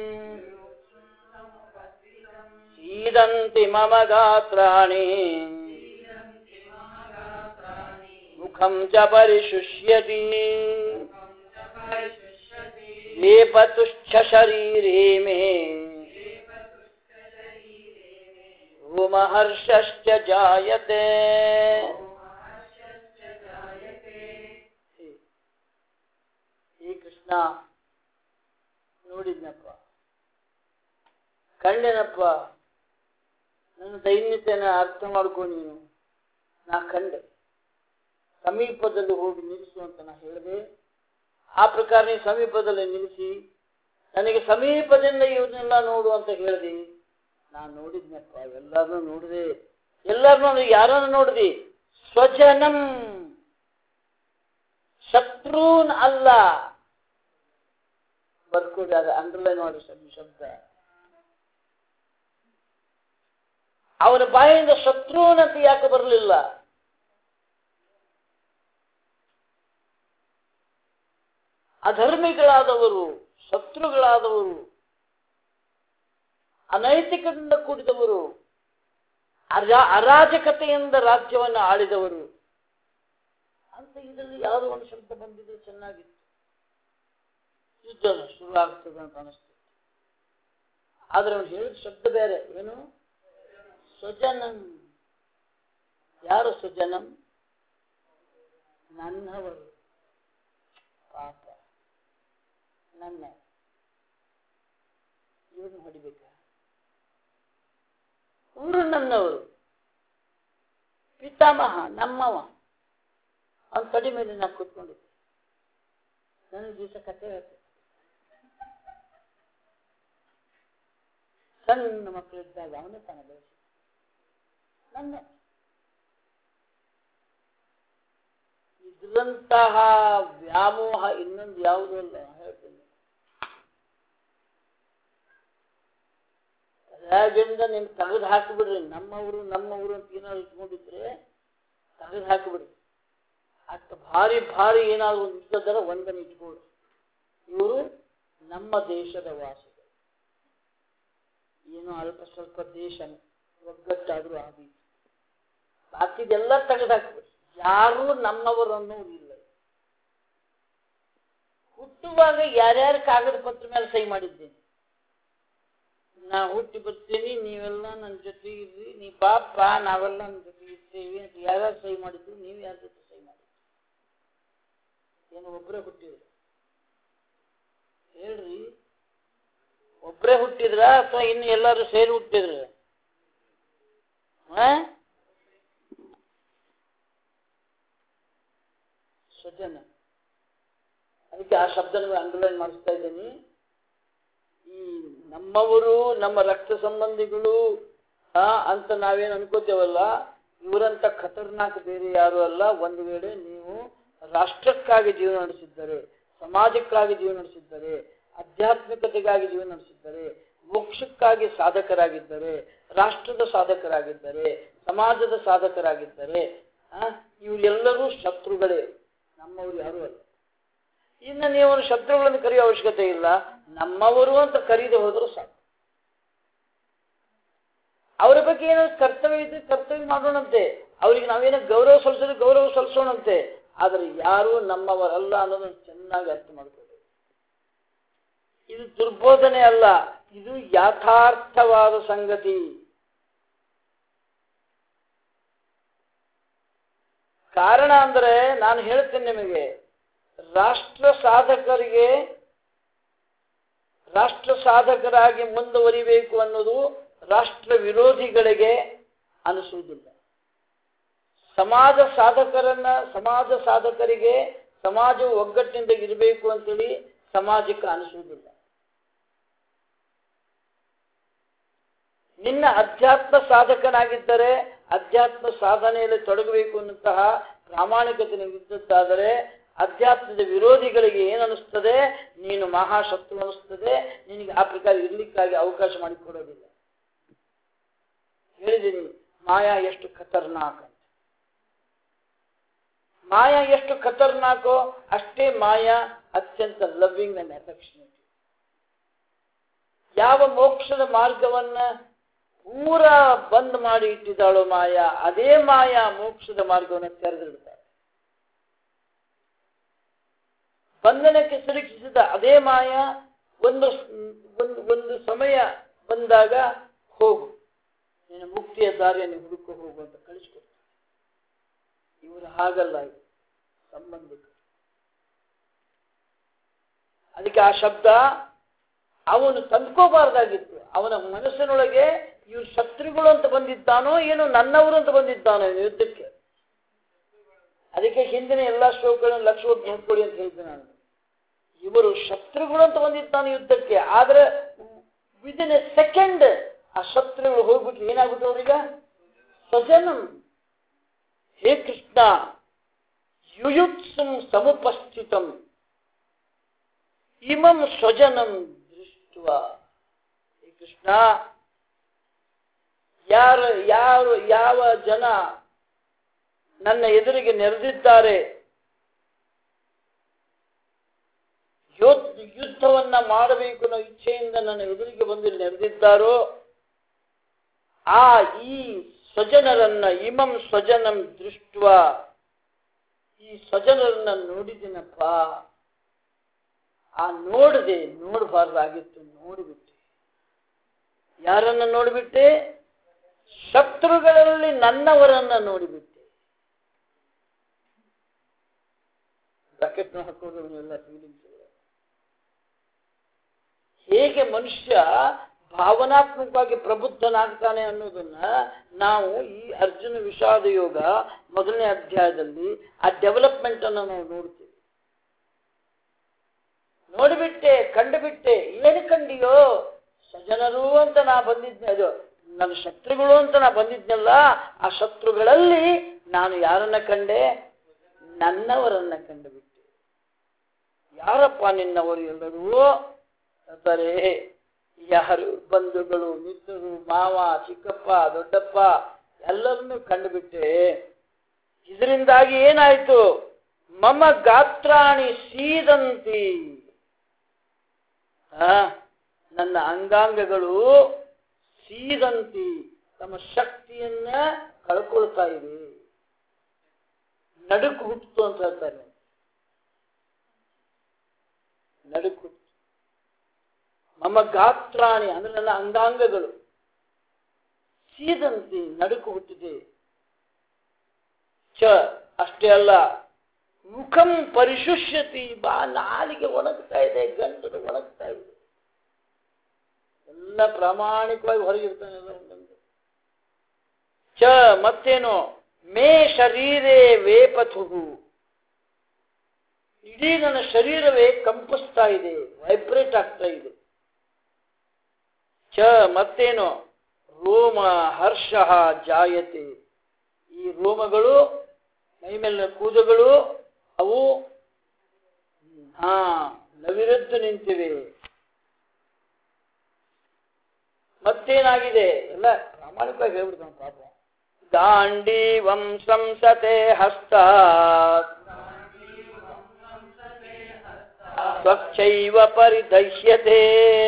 ಸೀದಂತಿ ಮಮ ಗಾತ್ರಾಣಿ ಮುಖಂ ಚ ಪರಿಶುಷ್ಯತಿ ವೇಪತುಶ್ಚ ಶರೀರೇ ಮೇ ರೋಮಹರ್ಷಶ್ಚ ಜಾಯತೆ. ಹೇ ಕೃಷ್ಣ, ನೋಡಿದ್ನಪ್ಪ, ಕಂಡೆನಪ್ಪ, ನನ್ನ ದೈನ್ಯತೆಯನ್ನು ಅರ್ಥ ಮಾಡ್ಕೊ ನೀನು. ನಾ ಕಂಡೆ, ಸಮೀಪದಲ್ಲಿ ಹೋಗಿ ನಿಲ್ಲಿಸು ಅಂತ ನಾ ಹೇಳಿದೆ. ಆ ಪ್ರಕಾರ ನೀನು ಸಮೀಪದಲ್ಲಿ ನಿಲ್ಲಿಸಿ ನನಗೆ ಸಮೀಪದಿಂದ ಇವನ್ನೆಲ್ಲ ನೋಡು ಅಂತ ಹೇಳಿದೆ. ನಾನು ನೋಡಿದ್ನಪ್ಪ, ಎಲ್ಲರನ್ನೂ ನೋಡಿದೆ. ಎಲ್ಲರನ್ನೂ ಯಾರನ್ನು ನೋಡಿದೆ? ಸ್ವಜನಂ, ಶತ್ರುನ್ ಅಲ್ಲ. ಬರ್ಕೊಡಿ, ಅದು ಅಂಡರ್ಲೈನ್ ಮಾಡಿ ಶಬ್ದ. ಅವನ ಬಾಯಿಂದ ಶತ್ರುನ್ ಅಂತ ಯಾಕೆ ಬರಲಿಲ್ಲ? ಅಧರ್ಮಿಗಳಾದವರು, ಶತ್ರುಗಳಾದವರು, ಅನೈತಿಕದಿಂದ ಕೂಡಿದವರು, ಅರಾಜಕತೆಯಿಂದ ರಾಜ್ಯವನ್ನು ಆಳಿದವರು ಅಂತ ಇದರಲ್ಲಿ ಯಾವುದೋ ಒಂದು ಶಬ್ದ ಬಂದಿದೆ, ಚೆನ್ನಾಗಿತ್ತು. ಯುದ್ಧ ಶುರು ಆಗ್ತದೆ ಅಂತ ಅನಿಸ್ತು. ಆದ್ರೆ ಅವನು ಹೇಳಿದ ಶಬ್ದ ಬೇರೆ. ಏನು? ಸ್ವಜನಂ. ಯಾರು ಸ್ವಜನಂ? ನನ್ನವರು. ಪಾಪ, ನನ್ನ ಇವ್ರನ್ನ ಹೊಡಿಬೇಕ? ಇವರು ನನ್ನವರು, ಪಿತಾಮಹ, ನಮ್ಮವ. ಅವನ ಕಡಿ ಮೇಲೆ ನಾ ಕೂತ್ಕೊಂಡಿದ್ದೆ. ನನಗೆ ದಿವಸ ಕತೆ ಹೇಳ್ತೇನೆ. ಸಣ್ಣ ಮಕ್ಕಳಿದ್ದಾಗ ಅವನೇ ತಾನ ಬೆಳೆಸಿ ನನ್ನ ಇದ್ರಂತಹ ವ್ಯಾಮೋಹ ಇನ್ನೊಂದು ಯಾವುದೂ ಅಲ್ಲ. ಹೇಳ್ತೀನಿ, ರಾಜದಿಂದ ನಿಮ್ಗೆ ತೆಗೆದು ಹಾಕಿಬಿಡ್ರಿ. ನಮ್ಮವರು ನಮ್ಮವರು ಅಂತ ಏನಾದ್ರು ಇಟ್ಕೊಂಡಿದ್ರೆ ತೆಗೆದು ಹಾಕಿಬಿಡ್ರಿ. ಅಷ್ಟು ಭಾರಿ ಭಾರಿ ಏನಾದ್ರು ಒಂದು ಇರ್ತದಲ್ಲ, ಒಂದನ್ನು ಇಟ್ಕೊಳ್ಳಿ. ಇವರು ನಮ್ಮ ದೇಶದ ವಾಸಿಗಳು. ಏನೋ ಅಲ್ಪ ಸ್ವಲ್ಪ ದೇಶ ಒಗ್ಗಟ್ಟಾದ್ರೂ ಆಗಿ ಬಾಕಿದೆಲ್ಲ ತೆಗೆದು ಹಾಕಿಬಿಡ್ರಿ. ಯಾರು ನಮ್ಮವರು ಅನ್ನೋದು ಇಲ್ಲ. ಹುಟ್ಟುವಾಗ ಯಾರ್ಯಾರು ಕಾಗದ ಪತ್ರ ಮೇಲೆ ಸಹಿ ಮಾಡಿದ್ದೇನೆ. ನಾ ಹುಟ್ಟಿ ಬರ್ತೀನಿ, ನೀವೆಲ್ಲ ನನ್ನ ಜೊತೆ ಇರ್ರಿ, ನೀ ಪಾಪ ನಾವೆಲ್ಲ ನನ್ನ ಜೊತೆ ಇರ್ತೇವೆ ಅಂತ ಯಾರ್ಯಾರು ಸಹಿ ಮಾಡಿದ್ರು? ನೀವು ಯಾರ ಜೊತೆ ಸಹಿ ಮಾಡಿದ್ರು? ಏನು ಒಬ್ಬರೇ ಹುಟ್ಟಿದ್ರು? ಹೇಳ್ರಿ, ಒಬ್ಬರೇ ಹುಟ್ಟಿದ್ರ ಅಥವಾ ಇನ್ನು ಎಲ್ಲರೂ ಸೇರಿ ಹುಟ್ಟಿದ್ರ? ಸ್ವಜನ. ಅದಕ್ಕೆ ಆ ಶಬ್ದನ ಅಂಡರ್ಲೈನ್ ಮಾಡಿಸ್ತಾ ಇದ್ದೀನಿ. ಈ ನಮ್ಮವರು, ನಮ್ಮ ರಕ್ತ ಸಂಬಂಧಿಗಳು ಅಂತ ನಾವೇನು ಅನ್ಕೋತೇವಲ್ಲ, ಇವರಂತ ಖತರ್ನಾಕ್ ಬೇರೆ ಯಾರು ಅಲ್ಲ. ಒಂದು ವೇಳೆ ನೀವು ರಾಷ್ಟ್ರಕ್ಕಾಗಿ ಜೀವನ ನಡೆಸಿದ್ದರೆ, ಸಮಾಜಕ್ಕಾಗಿ ಜೀವನ ನಡೆಸಿದ್ದರೆ, ಆಧ್ಯಾತ್ಮಿಕತೆಗಾಗಿ ಜೀವನ ನಡೆಸಿದ್ದರೆ, ಮೋಕ್ಷಕ್ಕಾಗಿ ಸಾಧಕರಾಗಿದ್ದರೆ, ರಾಷ್ಟ್ರದ ಸಾಧಕರಾಗಿದ್ದರೆ, ಸಮಾಜದ ಸಾಧಕರಾಗಿದ್ದರೆ, ಇವರೆಲ್ಲರೂ ಶತ್ರುಗಳೇ, ನಮ್ಮವರು ಯಾರು ಅಲ್ಲ. ಇನ್ನು ನೀವು ಶತ್ರುಗಳನ್ನು ಕರೆಯುವ ಅವಶ್ಯಕತೆ ಇಲ್ಲ. ನಮ್ಮವರು ಅಂತ ಕರೀದೆ ಹೋದರೂ ಸಾಕು. ಅವರ ಬಗ್ಗೆ ಏನೋ ಕರ್ತವ್ಯ ಇದ್ರೆ ಕರ್ತವ್ಯ ಮಾಡೋಣಂತೆ. ಅವ್ರಿಗೆ ನಾವೇನೋ ಗೌರವ ಸಲ್ಲಿಸಿದ್ರೆ ಗೌರವ ಸಲ್ಲಿಸೋಣಂತೆ. ಆದರೆ ಯಾರೂ ನಮ್ಮವರಲ್ಲ ಅನ್ನೋದನ್ನು ಚೆನ್ನಾಗಿ ಅರ್ಥ ಮಾಡ್ಕೊಳ್ಳಿ. ಇದು ದುರ್ಬೋಧನೆ ಅಲ್ಲ, ಇದು ಯಥಾರ್ಥವಾದ ಸಂಗತಿ. ಕಾರಣ ಅಂದರೆ ನಾನು ಹೇಳ್ತೇನೆ ನಿಮಗೆ, ರಾಷ್ಟ್ರ ಸಾಧಕರಾಗಿ ಮುಂದುವರಿಬೇಕು ಅನ್ನೋದು ರಾಷ್ಟ್ರ ವಿರೋಧಿಗಳಿಗೆ ಅನಿಸುವುದಿಲ್ಲ. ಸಮಾಜ ಸಾಧಕರಿಗೆ ಸಮಾಜವು ಒಗ್ಗಟ್ಟಿನಿಂದ ಇರಬೇಕು ಅಂತೇಳಿ ಸಮಾಜಕ್ಕೆ ಅನಿಸುವುದಿಲ್ಲ. ನಿನ್ನ ಅಧ್ಯಾತ್ಮ ಸಾಧಕನಾಗಿದ್ದರೆ ಅಧ್ಯಾತ್ಮ ಸಾಧನೆಯಲ್ಲಿ ತೊಡಗಬೇಕು ಅನ್ನುವಂತಹ ಪ್ರಾಮಾಣಿಕತೆ ನಿಂತಾದರೆ ಅಧ್ಯಾತ್ಮದ ವಿರೋಧಿಗಳಿಗೆ ಏನನ್ನಿಸ್ತದೆ, ನೀನು ಮಹಾಶತ್ರು ಅನ್ನಿಸ್ತದೆ, ನಿನಗೆ ಆ ಪ್ರಕಾರ ಇರ್ಲಿಕ್ಕಾಗಿ ಅವಕಾಶ ಮಾಡಿಕೊಡೋದಿಲ್ಲ. ಹೇಳಿದ್ದೀನಿ, ಮಾಯಾ ಎಷ್ಟು ಖತರ್ನಾಕ್ ಅಂತ. ಮಾಯಾ ಎಷ್ಟು ಖತರ್ನಾಕೋ ಅಷ್ಟೇ ಮಾಯಾ ಅತ್ಯಂತ ಲವ್ವಿಂಗ್ ಅಂಡ್ ಅಫೆಕ್ಷನೇಟ್. ಯಾವ ಮೋಕ್ಷದ ಮಾರ್ಗವನ್ನ ಪೂರಾ ಬಂದ್ ಮಾಡಿ ಇಟ್ಟಿದ್ದಾಳೋ ಮಾಯಾ, ಅದೇ ಮಾಯಾ ಮೋಕ್ಷದ ಮಾರ್ಗವನ್ನು ತೆರೆದಿಡ್ತಾಳೆ. ಬಂಧನಕ್ಕೆ ಸಿಲುಕಿಸಿದ ಅದೇ ಮಾಯಾ ಒಂದು ಸಮಯ ಬಂದಾಗ ಹೋಗು, ನಿನ್ನ ಮುಕ್ತಿಯ ದಾರಿಯನ್ನು ಹುಡುಕೋ ಹೋಗು ಅಂತ ಕಳಿಸ್ಕೊಡ್ತಾರೆ. ಇವರು ಹಾಗಲ್ಲ, ಸಂಬಂಧಿಕರು. ಅದಕ್ಕೆ ಆ ಶಬ್ದ ಅವನು ತಂದ್ಕೋಬಾರ್ದಾಗಿತ್ತು. ಅವನ ಮನಸ್ಸಿನೊಳಗೆ ಇವರು ಶತ್ರುಗಳು ಅಂತ ಬಂದಿದ್ದಾನೋ ಏನೋ, ನನ್ನವರು ಅಂತ ಬಂದಿದ್ದಾನೋ ಯುದ್ಧಕ್ಕೆ. ಅದಕ್ಕೆ ಹಿಂದಿನ ಎಲ್ಲಾ ಶ್ಲೋಕಗಳನ್ನು ಲಕ್ಷ ನೋಡ್ಕೊಳ್ಳಿ ಅಂತ ಹೇಳಿದ್ದೆ ನಾನು. ಇವರು ಶತ್ರುಗಳು ಅಂತ ಬಂದಿದ್ದಾನೆ ಯುದ್ಧಕ್ಕೆ, ಆದ್ರೆ ವಿದಿನ್ ಎ ಸೆಕೆಂಡ್ ಆ ಶತ್ರುಗಳು ಹೋಗ್ಬಿಟ್ಟು ಏನಾಗುತ್ತೆ ಅವ್ರೀಗ ಸ್ವಜನಂ. ಹೇ ಕೃಷ್ಣ, ಯುಯುತ್ಸಂ ಸಮುಪಸ್ಥಿತಂ ಇಮಂ ಸ್ವಜನಂ ದೃಷ್ಟ. ಹೇ ಕೃಷ್ಣ, ಯಾವ ಜನ ನನ್ನ ಎದುರಿಗೆ ನೆರೆದಿದ್ದಾರೆ, ಯುದ್ಧವನ್ನ ಮಾಡಬೇಕು ಅನ್ನೋ ಇಚ್ಛೆಯಿಂದ ನನ್ನ ಎದುರಿಗೆ ಬಂದು ನೆರೆದಿದ್ದಾರೋ ಈ ಸ್ವಜನರನ್ನ ಇಮಂ ಸ್ವಜನಂ ದೃಷ್ಟ, ಈ ಸ್ವಜನರನ್ನ ನೋಡಿದಿನಪ್ಪ. ನೋಡಬಾರ್ದಾಗಿತ್ತು, ನೋಡಿಬಿಟ್ಟೆ. ಯಾರನ್ನ ನೋಡಿಬಿಟ್ಟೆ? ಶತ್ರುಗಳಲ್ಲಿ ನನ್ನವರನ್ನ ನೋಡಿಬಿಟ್ಟೆ. Bracket ಹಾಕೋದ್ರೆಲ್ಲ feelings. ಹೇಗೆ ಮನುಷ್ಯ ಭಾವನಾತ್ಮಕವಾಗಿ ಪ್ರಬುದ್ಧನಾಗ್ತಾನೆ ಅನ್ನೋದನ್ನ ನಾವು ಈ ಅರ್ಜುನ ವಿಷಾದ ಯೋಗ ಮೊದಲನೇ ಅಧ್ಯಾಯದಲ್ಲಿ ಆ ಡೆವಲಪ್ಮೆಂಟ್ ಅನ್ನು ನಾವು ನೋಡ್ತೀವಿ. ನೋಡಿಬಿಟ್ಟೆ, ಕಂಡುಬಿಟ್ಟೆ. ಏನು ಕಂಡಿಯೋ? ಸ್ವಜನರು ಅಂತ ನಾ ಬಂದಿದ್ದೆ, ಅದು ನನ್ನ ಶತ್ರುಗಳು ಅಂತ ನಾ ಬಂದಿದ್ನಲ್ಲ, ಆ ಶತ್ರುಗಳಲ್ಲಿ ನಾನು ಯಾರನ್ನ ಕಂಡೆ? ನನ್ನವರನ್ನ ಕಂಡುಬಿಟ್ಟೆ. ಯಾರಪ್ಪ ನಿನ್ನವರು ಎಲ್ಲರೂ ಅಂತಾರೆ. ಯಾರು? ಬಂಧುಗಳು, ಮಿತ್ರರು, ಮಾವ, ಚಿಕ್ಕಪ್ಪ, ದೊಡ್ಡಪ್ಪ ಎಲ್ಲರನ್ನೂ ಕಂಡುಬಿಟ್ಟೆ. ಇದರಿಂದಾಗಿ ಏನಾಯ್ತು? ಮಮ ಗಾತ್ರಾಣಿ ಸೀದಂತಿ. ನನ್ನ ಅಂಗಾಂಗಗಳು ಸೀದಂತಿ, ತಮ್ಮ ಶಕ್ತಿಯನ್ನ ಕಳ್ಕೊಳ್ತಾ ಇವೆ. ನಡುಕು ಹುಟ್ಟಿತು ಅಂತ ಹೇಳ್ತಾರೆ. ನಡುಕು. ಮಮ ಗಾತ್ರಾಣಿ ಅಂದ್ರೆ ನನ್ನ ಅಂಗಾಂಗಗಳು ಸೀದಂತಿ, ನಡುಕು ಹುಟ್ಟಿದೆ. ಅಷ್ಟೇ ಅಲ್ಲ, ಮುಖಂ ಪರಿಶುಷ್ಯತಿ, ನಾಲಿಗೆ ಒಣಗ್ತಾ ಇದೆ, ಗಂಟಲು ಒಣಗ್ತಾ ಇದೆ. ಎಲ್ಲ ಪ್ರಾಮಾಣಿಕವಾಗಿ ಹೊರಗಿರ್ತಾನೆ. ಮತ್ತೇನು? ಮೇ ಶರೀರೇ ವೇಪಥು, ಇಡೀ ನನ್ನ ಶರೀರವೇ ಕಂಪಿಸ್ತಾ ಇದೆ, ವೈಬ್ರೇಟ್ ಆಗ್ತಾ ಇದೆ. ಮತ್ತೇನು? ರೋಮ ಹರ್ಷ ಜಾಯತೆ, ಈ ರೋಮಗಳು, ಮೈಮೇಲಿನ ಕೂದಗಳು ಅವು ನವಿರದ್ದು ನಿಂತಿವೆ. ಮತ್ತೇನಾಗಿದೆ? ಎಲ್ಲ ಪ್ರಾಮಾಣಿಕವಾಗಿ ಹೇಳ್ಬಿಡ್ತಾನೆ ಪಾಪ. ಗಾಂಡೀವಂ ಸಂಸತೆ ಹಸ್ತಾತ್ ಸ್ವಚ್ಛೈವ ಪರಿದಹ್ಯತೆ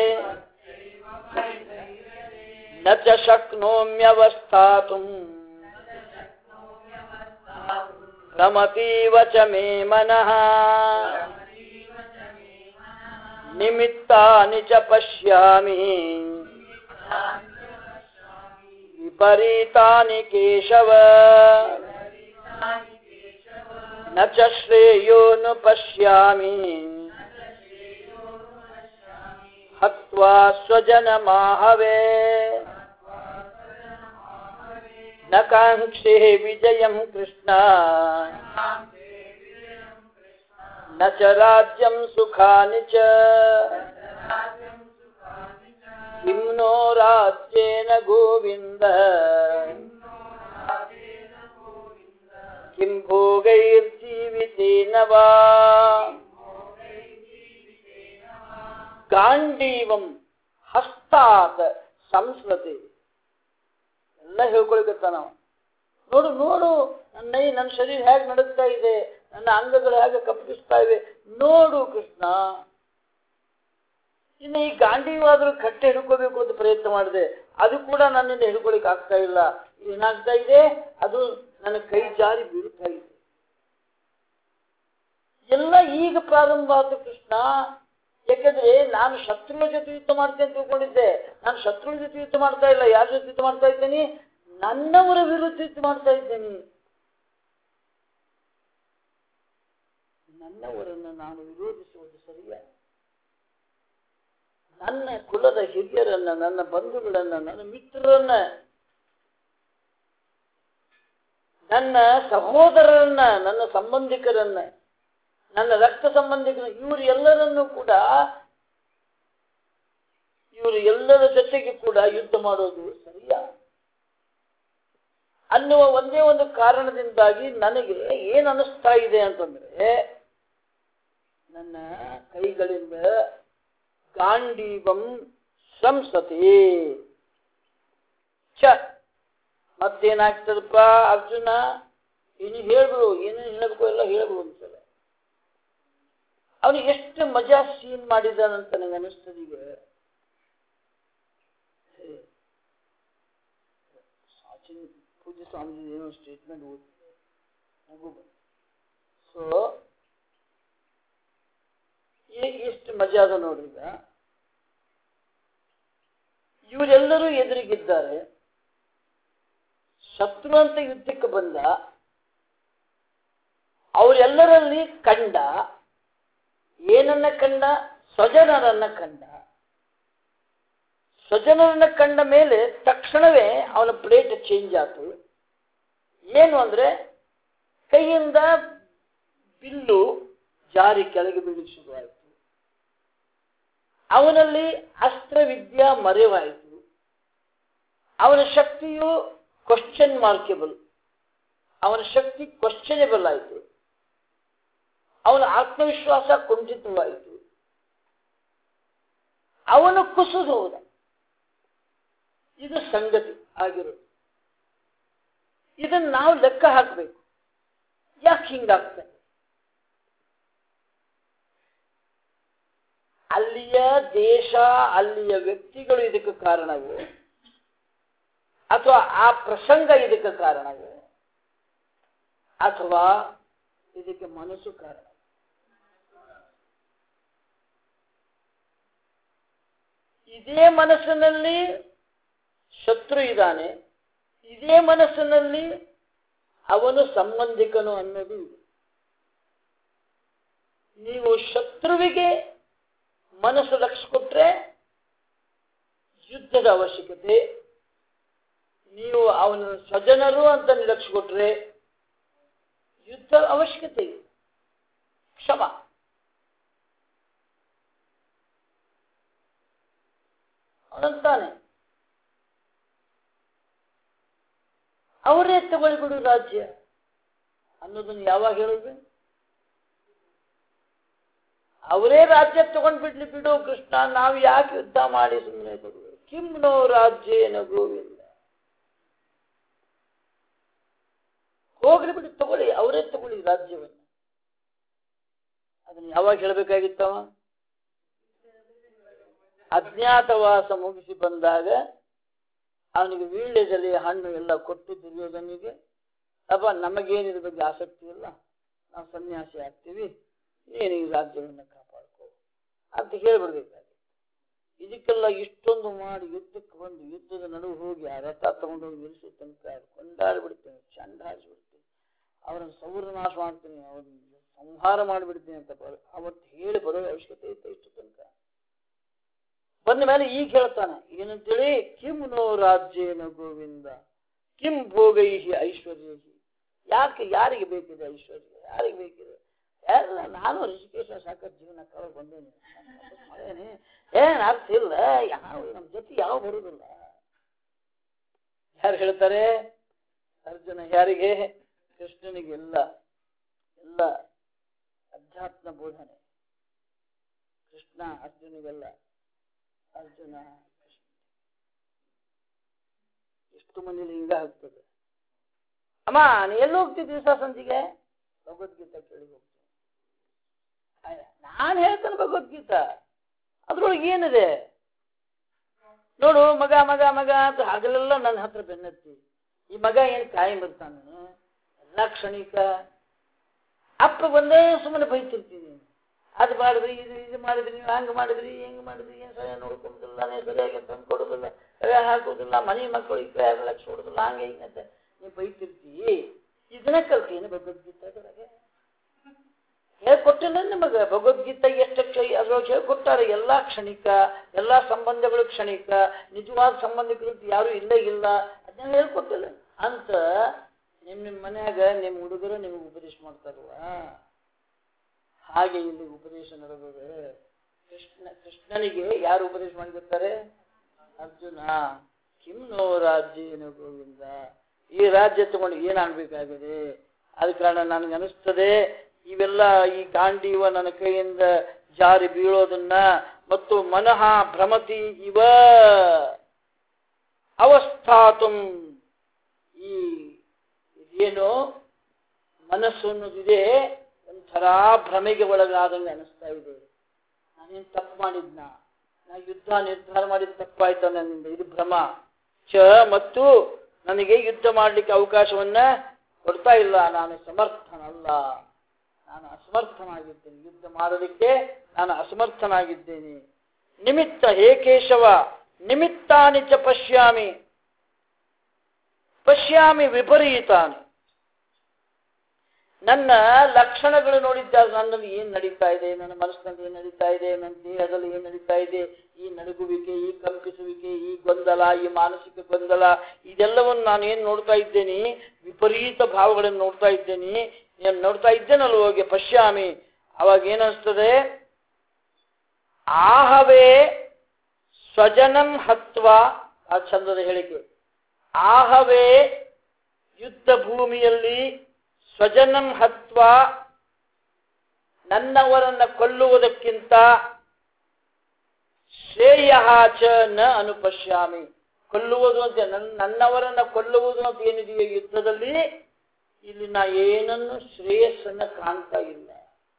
ನ ಚ ಶಕ್ನೋಮ್ಯವಸ್ಥಾತುಂ ರಮತೀವ ಚ ಮೇ ಮನಃ ನಿಮಿತ್ತಾನಿ ಚ ಪಶ್ಯಾಮಿ ವಿಪರೀತಾನಿ ಕೇಶವ ನ ಚ ಶ್ರೇಯೋನು ಪಶ್ಯಾಮಿ ಹತ್ವಾ ಸ್ವಜನಮಾಹವೇ ನ ಕಾಂಕ್ಷೇ ವಿಜಯಂ ಕೃಷ್ಣ ನ ಚ ರಾಜ್ಯಂ ಸುಖಾನಿ ಚ ಕಿಂ ನೋ ರಾಜ್ಯೇನ ಗೋವಿಂದ ಕಿಂ ಭೋಗೈರ್ಜೀವಿತೇನ ವಾ ಗಾಂಡೀವಂ ಹಸ್ತಾತ್ ಸಂಸ್ಕೃತಿ ಎಲ್ಲ ಹೇಳ್ಕೊಳ್ಕತ್ತ ನಾವು. ನೋಡು ನೋಡು ನನ್ನ ಶರೀರ ಹೇಗೆ ನಡುತ್ತಾ ಇದೆ, ನನ್ನ ಅಂಗಗಳು ಹೇಗೆ ಕಂಪಿಸ್ತಾ ಇವೆ ನೋಡು ಕೃಷ್ಣ. ಇನ್ನು ಈ ಗಾಂಡೀವಾದ್ರೂ ಕಟ್ಟೆ ಹಿಡ್ಕೋಬೇಕು ಅಂತ ಪ್ರಯತ್ನ ಮಾಡಿದೆ, ಅದು ಕೂಡ ನನ್ನಿಂದ ಹಿಡ್ಕೊಳಿಕ್ ಆಗ್ತಾ ಇಲ್ಲ. ಏನಾಗ್ತಾ ಇದೆ, ಅದು ನನ್ನ ಕೈ ಜಾರಿ ಬೀಳುತ್ತಾ ಇದೆ. ಎಲ್ಲ ಈಗ ಪ್ರಾರಂಭ ಆಯ್ತು ಕೃಷ್ಣ. ಯಾಕಂದ್ರೆ ನಾನು ಶತ್ರುಗಳ ಜೊತೆ ಯುದ್ಧ ಮಾಡ್ತೇನೆ ಅಂತ ತಿಳ್ಕೊಂಡಿದ್ದೆ. ನಾನು ಶತ್ರುಗಳ ಜೊತೆ ಯುದ್ಧ ಮಾಡ್ತಾ ಇಲ್ಲ. ಯಾರ ಜೊತೆ ಯುದ್ಧ ಮಾಡ್ತಾ ಇದ್ದೇನೆ? ನನ್ನವರ ವಿರುದ್ಧ ಯುದ್ಧ ಮಾಡ್ತಾ ಇದ್ದೇನೆ. ನನ್ನವರನ್ನು ನಾನು ವಿರೋಧಿಸುವುದು ಸರಿಯ? ನನ್ನ ಕುಲದ ಹಿರಿಯರನ್ನ, ನನ್ನ ಬಂಧುಗಳನ್ನ, ನನ್ನ ಮಿತ್ರರನ್ನ, ನನ್ನ ಸಹೋದರರನ್ನ, ನನ್ನ ಸಂಬಂಧಿಕರನ್ನ, ನನ್ನ ರಕ್ತ ಸಂಬಂಧಿಕರು, ಇವರು ಎಲ್ಲರನ್ನೂ ಕೂಡ, ಇವರು ಎಲ್ಲರ ಜೊತೆಗೆ ಕೂಡ ಯುದ್ಧ ಮಾಡೋದು ಸರಿಯ ಅನ್ನುವ ಒಂದೇ ಒಂದು ಕಾರಣದಿಂದಾಗಿ ನನಗೆ ಏನು ಅನಿಸ್ತಾ ಇದೆ ಅಂತಂದ್ರೆ, ನನ್ನ ಕೈಗಳಿಂದ ಗಾಂಡೀವಂ ಸಂಸತಿ ಚ. ಮತ್ತೇನಾಗ್ತದಪ್ಪ ಅರ್ಜುನ, ಇನ್ನು ಹೇಳ್ಬಿಡು, ಏನು ಹೇಳಬೇಕು ಎಲ್ಲ ಹೇಳ್ಬಿಡು ಅಂತಲ್ಲ. ಅವನು ಎಷ್ಟು ಮಜಾ ಸೀನ್ ಮಾಡಿದಾನಂತ ನನಗೆ ಅನಿಸ್ತದೆ. ಈಗ ಪೂಜ್ಯ ಸ್ವಾಮೀಜಿ ಏನೋ ಸ್ಟೇಟ್ಮೆಂಟ್ ಓದ್ತಿದೆ. ಸೊ ಎಷ್ಟು ಮಜಾ ಅದ ನೋಡ್ರಿ. ಈಗ ಇವರೆಲ್ಲರೂ ಎದುರಿಗಿದ್ದಾರೆ. ಶತ್ರು ಅಂತ ಯುದ್ಧಕ್ಕೆ ಬಂದ, ಅವರೆಲ್ಲರಲ್ಲಿ ಕಂಡ ಏನನ್ನ ಕಂಡ? ಸ್ವಜನರನ್ನ ಕಂಡ. ಸ್ವಜನರನ್ನ ಕಂಡ ಮೇಲೆ ತಕ್ಷಣವೇ ಅವನ ಪ್ಲೇಟ್ ಚೇಂಜ್ ಆಯ್ತು. ಏನು ಅಂದ್ರೆ, ಕೈಯಿಂದ ಬಿಲ್ಲು ಜಾರಿ ಕೆಳಗೆ ಬೀಳಲಿಕ್ಕೆ ಶುರುವಾಯಿತು. ಅವನಲ್ಲಿ ಅಸ್ತ್ರವಿದ್ಯಾ ಮರೆವಾಯಿತು. ಅವನ ಶಕ್ತಿಯು ಕ್ವಶನ್ ಮಾರ್ಕೆಬಲ್, ಅವನ ಶಕ್ತಿ ಕ್ವಶನೇಬಲ್ ಆಯಿತು. ಅವನ ಆತ್ಮವಿಶ್ವಾಸ ಕುಂಠಿತವಾಯಿತು. ಅವನು ಕುಸಿದು ಹೋದ. ಇದು ಸಂಗತಿ ಆಗಿರೋದು. ಇದನ್ನು ನಾವು ಲೆಕ್ಕ ಹಾಕಬೇಕು. ಯಾಕೆ ಹಿಂಗಾಗ್ತದೆ? ಅಲ್ಲಿಯ ದೇಶ, ಅಲ್ಲಿಯ ವ್ಯಕ್ತಿಗಳು ಇದಕ್ಕೆ ಕಾರಣವು, ಅಥವಾ ಆ ಪ್ರಸಂಗ ಇದಕ್ಕೆ ಕಾರಣವು, ಅಥವಾ ಇದಕ್ಕೆ ಮನಸ್ಸು ಕಾರಣ. ಇದೇ ಮನಸ್ಸಿನಲ್ಲಿ ಶತ್ರು ಇದ್ದಾನೆ, ಇದೇ ಮನಸ್ಸಿನಲ್ಲಿ ಅವನು ಸಂಬಂಧಿಕನು ಅನ್ನೋದು ಇದೆ. ನೀವು ಶತ್ರುವಿಗೆ ಮನಸ್ಸು ಲಕ್ಷ ಕೊಟ್ರೆ ಯುದ್ಧದ ಅವಶ್ಯಕತೆ, ನೀವು ಅವನ ಸ್ವಜನರು ಅಂತ ಲಕ್ಷ ಕೊಟ್ರೆ ಯುದ್ಧ ಅವಶ್ಯಕತೆ ಇದೆ. ಕ್ಷಮ. ಅವನಂತಾನೆ ಅವರೇ ತಗೊಳ್ಬಿಡು ರಾಜ್ಯ ಅನ್ನೋದನ್ನು ಯಾವಾಗ ಹೇಳುದು? ಅವರೇ ರಾಜ್ಯ ತಗೊಂಡು ಬಿಡು ಕೃಷ್ಣ, ನಾವು ಯಾಕೆ ಯುದ್ಧ ಮಾಡಿ ಸುಮ್ಮನೆ ಕೊಡುವುದು? ಕಿಂ ನೋ ರಾಜ್ಯೇನ ಗೋವಿಂದ. ಹೋಗ್ಲಿ ಬಿಡಿ, ತಗೊಳ್ಳಿ, ಅವರೇ ತಗೊಳ್ಳಿ ರಾಜ್ಯವನ್ನು. ಅದನ್ನು ಯಾವಾಗ ಹೇಳಬೇಕಾಗಿತ್ತವ? ಅಜ್ಞಾತವಾಸ ಮುಗಿಸಿ ಬಂದಾಗ ಅವನಿಗೆ ವೀಳ್ಯದೆಲೆ ಹಣ್ಣು ಎಲ್ಲ ಕೊಟ್ಟು ದುರ್ಯೋಧನಿಗೆ ಅಪ್ಪ ನಮಗೇನು ಇದ್ರ ಬಗ್ಗೆ ಆಸಕ್ತಿ ಇಲ್ಲ, ನಾವು ಸನ್ಯಾಸಿ ಆಗ್ತೀವಿ, ನೀನು ಈ ರಾಜ್ಯವನ್ನು ಕಾಪಾಡ್ಕೋ ಅಂತ ಹೇಳ್ಬಿಡ್ಬೇಕಾಗಿ. ಇದಕ್ಕೆಲ್ಲ ಇಷ್ಟೊಂದು ಮಾಡಿ ಯುದ್ಧಕ್ಕೆ ಬಂದು ಯುದ್ಧದ ನಡುವೆ ಹೋಗಿ ಆ ರಥ ತಗೊಂಡೋಗಿ ನಿಲ್ಲಿಸೋ ತನಕ ಕೊಂಡಾಡ್ಬಿಡ್ತೇನೆ, ಚಂಡ ಹಾರಿಸ್ಬಿಡ್ತೀನಿ, ಅವರನ್ನು ಸೌರನಾಶ ಮಾಡ್ತೀನಿ, ಅವ್ರನ್ನ ಸಂಹಾರ ಮಾಡಿಬಿಡ್ತೀನಿ ಅಂತ ಅವತ್ತು ಹೇಳಿ ಬರೋ ಅವಶ್ಯಕತೆ ಇತ್ತು ಇಷ್ಟು ತನಕ. ಬಂದ ಮೇಲೆ ಈಗ ಹೇಳ್ತಾನೆ ಏನಂತೇಳಿ, ಕಿಂ ನೋ ರಾಜ್ಯೇನ ಗೋವಿಂದ ಕಿಂ ಭೋಗೈಹಿ ಐಶ್ವರ್ಯೈಹಿ. ಯಾಕೆ ಯಾರಿಗೆ ಬೇಕಿದೆ ಐಶ್ವರ್ಯ, ಯಾರಿಗೆ ಬೇಕಿದೆ? ಎಲ್ಲ ನಾನು ಋಷಿಕೇಶ ಸಾಕಷ್ಟು ಜೀವನ ಕಳೆದು ಬಂದೇನೆ, ಮಾಡೇನೆ, ಏನ್ ಅರ್ಥ ಇಲ್ಲ, ಯಾವ ನಮ್ಮ ಜೊತೆ ಯಾವ ಬರುವುದಿಲ್ಲ. ಯಾರು ಹೇಳ್ತಾರೆ? ಅರ್ಜುನ. ಯಾರಿಗೆ? ಕೃಷ್ಣನಿಗೆ. ಎಲ್ಲ ಎಲ್ಲ ಅಧ್ಯಾತ್ಮ ಬೋಧನೆ. ಕೃಷ್ಣ ಅರ್ಜುನಿಗೆಲ್ಲ, ಅರ್ಜುನ ಕೃಷ್ಣ. ಎಷ್ಟು ಮಂದಿಲಿ ಹಿಂಗ ಆಗ್ತದೆ. ಅಮ್ಮ ನೀ ಎಲ್ಲಿ ಹೋಗ್ತಿದ್ದಿ ದಿವಸ ಸಂಜೆಗೆ? ಭಗವದ್ಗೀತಾ ಕೇಳಿ ಹೋಗ್ತೀನಿ. ನಾನು ಹೇಳ್ತೇನೆ ಭಗವದ್ಗೀತಾ, ಅದ್ರೊಳಗೆ ಏನಿದೆ ನೋಡು. ಮಗ ಮಗ ಮಗ ಅಂತ ಹಗಲೆಲ್ಲ ನನ್ನ ಹತ್ರ ಬೆನ್ನತ್ತಿ. ಈ ಮಗ ಏನು ಕಾಯಂ ಬರ್ತಾನೆ, ಎಲ್ಲ ಕ್ಷಣಿಕ. ಅಪ್ಪ ಬಂದೇ ಸುಮ್ಮನೆ ಬೈತಿರ್ತೀನಿ, ಅದು ಮಾಡಿದ್ರಿ, ಇದು ಮಾಡಿದ್ರಿ, ನೀವು ಹಂಗೆ ಮಾಡಿದ್ರಿ, ಹೆಂಗೆ ಮಾಡಿದ್ರಿ, ಏನು ಸರಿಯಾಗಿ ನೋಡ್ಕೊಡುದಿಲ್ಲ, ನೀವು ಸರಿಯಾಗಿ ತಂದು ಕೊಡೋದಿಲ್ಲ, ಸರಿಯಾಗಿ ಹಾಕೋದಿಲ್ಲ, ಮನೆ ಮಕ್ಕಳಿಗೆ 2 ಲಕ್ಷ ಕೊಡೋದಿಲ್ಲ, ಹಂಗೆ ಹಿಂಗಂತೆ ನೀವು ಬೈತಿರ್ತೀವಿ. ಇದನ್ನ ಕಲ್ತೀನಿ ಭಗವದ್ಗೀತಾದೊಳಗೆ ಹೇಳ್ಕೊಟ್ಟಿಲ್ಲ ನಿಮಗೆ. ಭಗವದ್ಗೀತೆ ಎಷ್ಟು ಅದ್ರೊಳಗೆ ಹೇಳ್ಕೊಟ್ಟಾರೆ. ಎಲ್ಲ ಕ್ಷಣಿಕ, ಎಲ್ಲ ಸಂಬಂಧಗಳು ಕ್ಷಣಿಕ, ನಿಜವಾದ ಸಂಬಂಧಿಕರು ಯಾರು ಇಲ್ಲೇ ಇಲ್ಲ, ಅದನ್ನೆಲ್ಲ ಹೇಳ್ಕೊಟ್ಟಿಲ್ಲ ಅಂತ ನಿಮ್ಮ ಮನ್ಯಾಗ ನಿಮ್ಮ ಹುಡುಗರು ನಿಮಗೆ ಉಪದೇಶ ಮಾಡ್ತಾರಲ್ವ, ಹಾಗೆ ಇಲ್ಲಿ ಉಪದೇಶ ನಡೆದರೆ. ಕೃಷ್ಣನಿಗೆ ಯಾರು ಉಪದೇಶ ಮಾಡಿರ್ತಾರೆ? ಅರ್ಜುನ. ಕಿಂ ನೋ ರಾಜ್ಯೇನ ಗೋವಿಂದ, ಈ ರಾಜ್ಯ ತಗೊಂಡು ಏನಾಗಬೇಕಾಗಿದೆ? ಆದ ಕಾರಣ ನನಗೆ ಅನಿಸ್ತದೆ ಇವೆಲ್ಲ ಈ ಗಾಂಡೀವ ನನ್ನ ಕೈಯಿಂದ ಜಾರಿ ಬೀಳೋದನ್ನ ಮತ್ತು ಮನಃ ಭ್ರಮತಿ ಇವ ಅವಸ್ಥಾತಂ, ಈ ಇದೇನು ಮನಸ್ಸು ಅನ್ನೋದಿದೆ ಒಂಥರ ಭ್ರಮೆಗೆ ಒಳಗಾದಂಗೆ ಅನಿಸ್ತಾ ಇದೆ. ನಾನೇನು ತಪ್ಪು ಮಾಡಿದ್ನ, ನಾ ಯುದ್ಧ ನಿರ್ಧಾರ ಮಾಡಿದ ತಪ್ಪಾಯ್ತ ನನ್ನಿಂದ, ಇದು ಭ್ರಮ. ಮತ್ತು ನನಗೆ ಯುದ್ಧ ಮಾಡಲಿಕ್ಕೆ ಅವಕಾಶವನ್ನ ಕೊಡ್ತಾ ಇಲ್ಲ, ನಾನು ಸಮರ್ಥನಲ್ಲ, ನಾನು ಅಸಮರ್ಥನಾಗಿದ್ದೇನೆ, ಯುದ್ಧ ಮಾಡಲಿಕ್ಕೆ ನಾನು ಅಸಮರ್ಥನಾಗಿದ್ದೇನೆ. ನಿಮಿತ್ತ ಹೇ ಕೇಶವ ನಿಮಿತ್ತಾನಿ ಚ ಪಶ್ಯಾಮಿ ಪಶ್ಯಾಮಿ ವಿಪರೀತಾನಿ. ನನ್ನ ಲಕ್ಷಣಗಳು ನೋಡಿದ್ದಾಗ ನನ್ನಲ್ಲಿ ಏನ್ ನಡೀತಾ ಇದೆ, ನನ್ನ ಮನಸ್ಸಿನಲ್ಲಿ ಏನ್ ನಡೀತಾ ಇದೆ, ನನ್ನ ದೇಹದಲ್ಲಿ ಏನ್ ನಡೀತಾ ಇದೆ, ಈ ನಡುಗುವಿಕೆ, ಈ ಕಂಪಿಸುವಿಕೆ, ಈ ಗೊಂದಲ, ಈ ಮಾನಸಿಕ ಗೊಂದಲ, ಇದೆಲ್ಲವನ್ನು ನಾನು ಏನ್ ನೋಡ್ತಾ ಇದ್ದೇನೆ, ವಿಪರೀತ ಭಾವಗಳನ್ನು ನೋಡ್ತಾ ಇದ್ದೇನೆ. ಏನು ನೋಡ್ತಾ ಇದ್ದೇನಲ್ವ ಹೋಗಿ ಪಶ್ಯಾಮಿ. ಅವಾಗ ಏನನ್ಸ್ತದೆ, ಆಹವೇ ಸ್ವಜನಂ ಹತ್ವ, ಆ ಚಂದದ ಹೇಳಿಕೆ, ಆಹವೇ ಯುದ್ಧ ಭೂಮಿಯಲ್ಲಿ ಸ್ವಜನಂ ಹತ್ವ, ನನ್ನವರನ್ನ ಕೊಲ್ಲುವುದಕ್ಕಿಂತ ಶ್ರೇಯ ಚ ನ ಅನುಪಶ್ಯಾಮಿ. ಕೊಲ್ಲುವುದು ಅಂತ ನನ್ನವರನ್ನ ಕೊಲ್ಲುವುದು ಅಂತ ಏನಿದೆಯೋ ಯುದ್ಧದಲ್ಲಿ, ಇಲ್ಲಿ ನಾ ಏನನ್ನು ಶ್ರೇಯಸ್ಸನ್ನ ಕಾಣ್ತಾ ಇಲ್ಲ.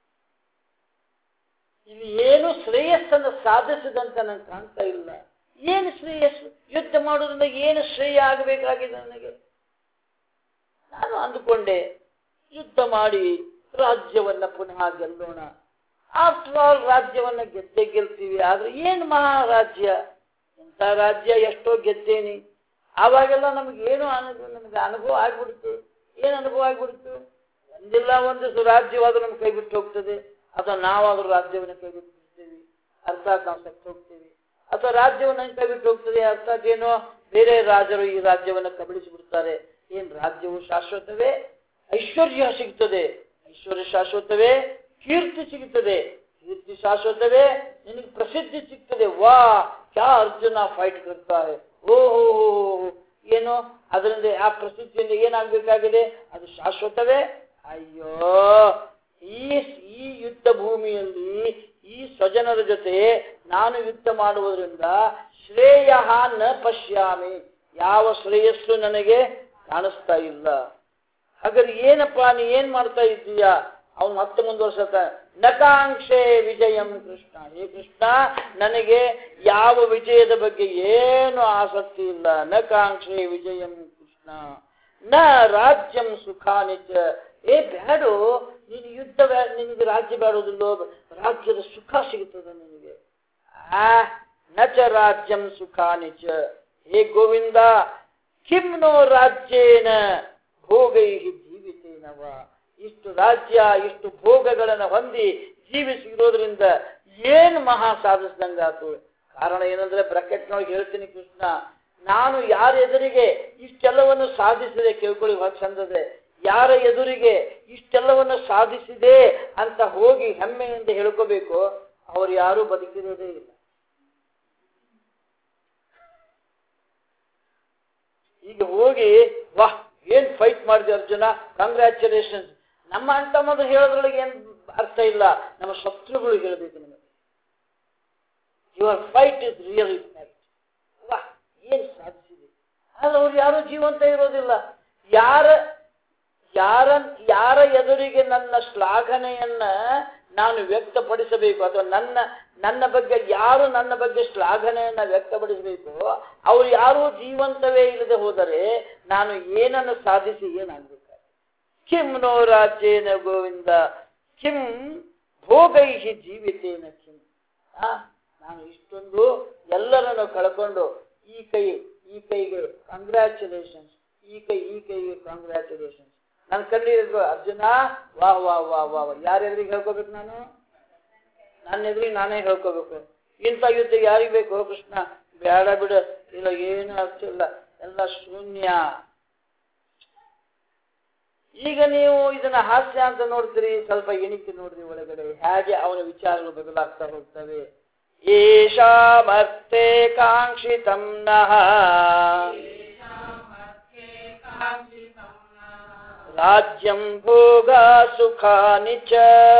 ಇಲ್ಲಿ ಏನು ಶ್ರೇಯಸ್ಸನ್ನು ಸಾಧಿಸಿದಂತ ನಾನು ಕಾಣ್ತಾ ಇಲ್ಲ. ಏನು ಶ್ರೇಯಸ್ಸು? ಯುದ್ಧ ಮಾಡೋದ್ರಿಂದ ಏನು ಶ್ರೇಯ ಆಗಬೇಕಾಗಿದೆ ನನಗೆ? ನಾನು ಅಂದುಕೊಂಡೆ ಯುದ್ಧ ಮಾಡಿ ರಾಜ್ಯವನ್ನ ಪುನಃ ಗೆಲ್ಲೋಣ. ಆಫ್ಟರ್ ಆಲ್ ರಾಜ್ಯವನ್ನ ಗೆಲ್ತೀವಿ. ಆದ್ರೆ ಏನು ಮಹಾರಾಜ್ಯ, ಇಂಥ ರಾಜ್ಯ ಎಷ್ಟೋ ಗೆದ್ದೇನಿ. ಆವಾಗೆಲ್ಲ ನಮಗೇನು ನಮ್ಗೆ ಅನುಭವ ಆಗ್ಬಿಡ್ತು. ಏನು ಅನುಭವ ಆಗ್ಬಿಡ್ತು? ಒಂದಿಲ್ಲ ಒಂದು ರಾಜ್ಯವಾದ್ರೂ ನಮ್ಗೆ ಕೈ ಬಿಟ್ಟು ಹೋಗ್ತದೆ, ಅಥವಾ ನಾವಾದ್ರೂ ರಾಜ್ಯವನ್ನು ಕೈ ಬಿಟ್ಟು ಬಿಡ್ತೀವಿ, ಅರ್ಥಾತ್ ನಾವು ಸತ್ತು ಹೋಗ್ತೀವಿ. ಅಥವಾ ರಾಜ್ಯವನ್ನು ಕೈ ಬಿಟ್ಟು ಹೋಗ್ತದೆ, ಅರ್ಥಾತ್ ಏನೋ ಬೇರೆ ರಾಜರು ಈ ರಾಜ್ಯವನ್ನು ಕಬಳಿಸಿ ಬಿಡ್ತಾರೆ. ಏನ್ ರಾಜ್ಯವು ಶಾಶ್ವತವೇ? ಐಶ್ವರ್ಯ ಸಿಗ್ತದೆ, ಐಶ್ವರ್ಯ ಶಾಶ್ವತವೇ. ಕೀರ್ತಿ ಸಿಗುತ್ತದೆ, ಕೀರ್ತಿ ಶಾಶ್ವತವೇ. ನಿನಗೆ ಪ್ರಸಿದ್ಧಿ ಸಿಗ್ತದೆ. ವಾ ಕ್ಯಾ ಅರ್ಜುನ ಫೈಟ್ ಕರ್ತಾರೆ, ಓಹೋ ಏನು ಅದರಿಂದ ಆ ಪ್ರಸಿದ್ಧಿಯಿಂದ ಏನಾಗಬೇಕಾಗಿದೆ? ಅದು ಶಾಶ್ವತವೇ. ಅಯ್ಯೋ, ಈ ಯುದ್ಧ ಭೂಮಿಯಲ್ಲಿ ಈ ಸ್ವಜನರ ಜೊತೆ ನಾನು ಯುದ್ಧ ಮಾಡುವುದರಿಂದ ಶ್ರೇಯ ನ ಪಶ್ಯಾಮಿ, ಯಾವ ಶ್ರೇಯಸ್ಸು ನನಗೆ ಕಾಣಿಸ್ತಾ ಇಲ್ಲ. ಹಾಗಾದ್ರೆ ಏನಪ್ಪಾ ನೀ ಏನ್ ಮಾಡ್ತಾ ಇದ್ದೀಯಾ? ಅವನು ಮತ್ತೆ ಮುಂದುವರ್ಸತ್ತ, ನಕಾಂಕ್ಷೆ ವಿಜಯಂ ಕೃಷ್ಣ. ಹೇ ಕೃಷ್ಣ, ನನಗೆ ಯಾವ ವಿಜಯದ ಬಗ್ಗೆ ಏನು ಆಸಕ್ತಿ ಇಲ್ಲ. ನಕಾಂಕ್ಷೆ ವಿಜಯಂ ಕೃಷ್ಣ, ನ ರಾಜ್ಯಂ ಸುಖಾನಿಚ. ಏ ಬ್ಯಾಡು, ನೀನು ಯುದ್ಧ ನಿನಗೆ ರಾಜ್ಯ ಬೇಡುವುದಿಲ್ಲೋ, ರಾಜ್ಯದ ಸುಖ ಸಿಗುತ್ತದೆ ನಿನಗೆ. ನಚ ರಾಜ್ಯಂ ಸುಖಾನಿಚ. ಹೇ ಗೋವಿಂದ, ಕಿಮ್ನೋ ರಾಜ್ಯೇನ ಭೋಗೈ ಜೀವಿತೇನವ. ಇಷ್ಟು ರಾಜ್ಯ ಇಷ್ಟು ಭೋಗಗಳನ್ನು ಹೊಂದಿ ಜೀವಿಸಿರೋದ್ರಿಂದ ಏನ್ ಮಹಾ ಸಾಧಿಸಿದಂಗಾತು. ಕಾರಣ ಏನಂದ್ರೆ ಬ್ರಾಕೆಟ್ನೊಳಗೆ ಹೇಳ್ತೀನಿ ಕೃಷ್ಣ, ನಾನು ಯಾರ ಎದುರಿಗೆ ಇಷ್ಟೆಲ್ಲವನ್ನು ಸಾಧಿಸಿದೆ ಕೇಳ್ಕೊಳ್ಳಿ ಹೊರ ಚಂದದೆ, ಯಾರ ಎದುರಿಗೆ ಇಷ್ಟೆಲ್ಲವನ್ನು ಸಾಧಿಸಿದೆ ಅಂತ ಹೋಗಿ ಹೆಮ್ಮೆಯಿಂದ ಹೇಳ್ಕೋಬೇಕು, ಅವ್ರು ಯಾರೂ ಬದುಕಿರೋದೇ ಇಲ್ಲ. ಈಗ ಹೋಗಿ ವಾಹ್ ಏನ್ ಫೈಟ್ ಮಾಡಿದೆ ಅರ್ಜುನ, ಕಂಗ್ರ್ಯಾಚುಲೇಷನ್ಸ್, ನಮ್ಮ ಅಂತ ಮೊದಲು ಹೇಳೋದ್ರೊಳಗೆ ಏನ್ ಅರ್ಥ ಇಲ್ಲ, ನಮ್ಮ ಶತ್ರುಗಳು ಹೇಳಬೇಕು ನಮಗೆ, your fight is really fight. ವಾಹ್ ಏನ್ ಸಾಧಿಸಿದೆ. ಆದ್ರೆ ಅವ್ರು ಯಾರು ಜೀವಂತ ಇರೋದಿಲ್ಲ. ಯಾರ ಎದುರಿಗೆ ನನ್ನ ಶ್ಲಾಘನೆಯನ್ನ ನಾನು ವ್ಯಕ್ತಪಡಿಸಬೇಕು, ಅಥವಾ ನನ್ನ ಬಗ್ಗೆ ಯಾರು ನನ್ನ ಬಗ್ಗೆ ಶ್ಲಾಘನೆಯನ್ನ ವ್ಯಕ್ತಪಡಿಸಬೇಕು, ಅವ್ರು ಯಾರೂ ಜೀವಂತವೇ ಇಲ್ಲದೆ ಹೋದರೆ ನಾನು ಏನನ್ನು ಸಾಧಿಸಿ ಏನಾಗಬೇಕು. ಕಿಂ ನೋ ರಾಜ್ಯೇನ ಗೋವಿಂದ ಕಿಂ ಭೋಗೈ ಜೀವಿತೇನ ಕಿಂ. ನಾನು ಇಷ್ಟೊಂದು ಎಲ್ಲರನ್ನು ಕಳ್ಕೊಂಡು ಈ ಕೈಗೆ ಕಂಗ್ರ್ಯಾಚುಲೇಷನ್ಸ್, ಈ ಕೈಗೆ ಕಂಗ್ರ್ಯಾಚುಲೇಷನ್ಸ್. ನನ್ನ ಕಣ್ಣಿಗೆ ಅರ್ಜುನ ವಾ ವಾ ವಾ ವಾ ವಾ. ಯಾರ ಎದುರಿಗೆ ಹೇಳ್ಕೋಬೇಕು, ನಾನು ನನ್ನ ಎದುರಿಗೆ ನಾನೇ ಹೇಳ್ಕೋಬೇಕು. ಇಂಥ ಯುದ್ಧ ಯಾರಿಗೆ ಬೇಕು ಕೃಷ್ಣ? ಬೇಡ ಬಿಡ, ಇಲ್ಲ ಏನು ಅರ್ಥ ಇಲ್ಲ, ಎಲ್ಲ ಶೂನ್ಯ. ಈಗ ನೀವು ಇದನ್ನ ಹಾಸ್ಯ ಅಂತ ನೋಡ್ತೀರಿ, ಸ್ವಲ್ಪ ಎಣಿಕೆ ನೋಡ್ರಿ ಒಳಗಡೆ ಹೇಗೆ ಅವನ ವಿಚಾರಗಳು ಬದಲಾಗ್ತಾ ಹೋಗ್ತವೆ. ಏಷಾಮರ್ಥೆ ಕಾಂಕ್ಷಿತಂ ನಃ ರಾಜ್ಯಂ ಭೋಗ ಸುಖಾನಿ ಚ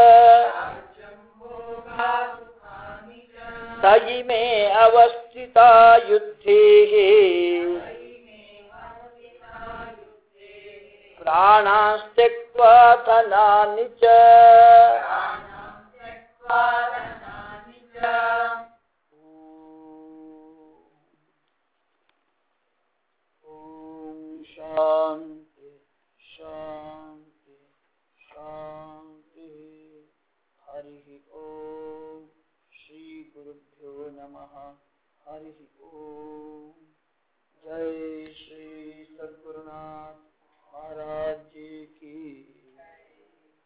ತಯಿಮೇ ಅವಸ್ಥಿತಾ ಯುದ್ಧೇ ಪ್ರಾಣಾಸ್ತ್ಯಕ್ವಾ ಧನಾನಿ ಚ. ಶಾಂತಿ ಶಾಂತಿ ಶಾಂತಿ. ಹರಿ ಓಂ. ಶ್ರೀ ಗುರುಭ್ಯೋ ನಮಃ. ಹರಿ ಓಂ. ಜೈ ಶ್ರೀ ಸದ್ಗುರುನಾಥ महाराज जी की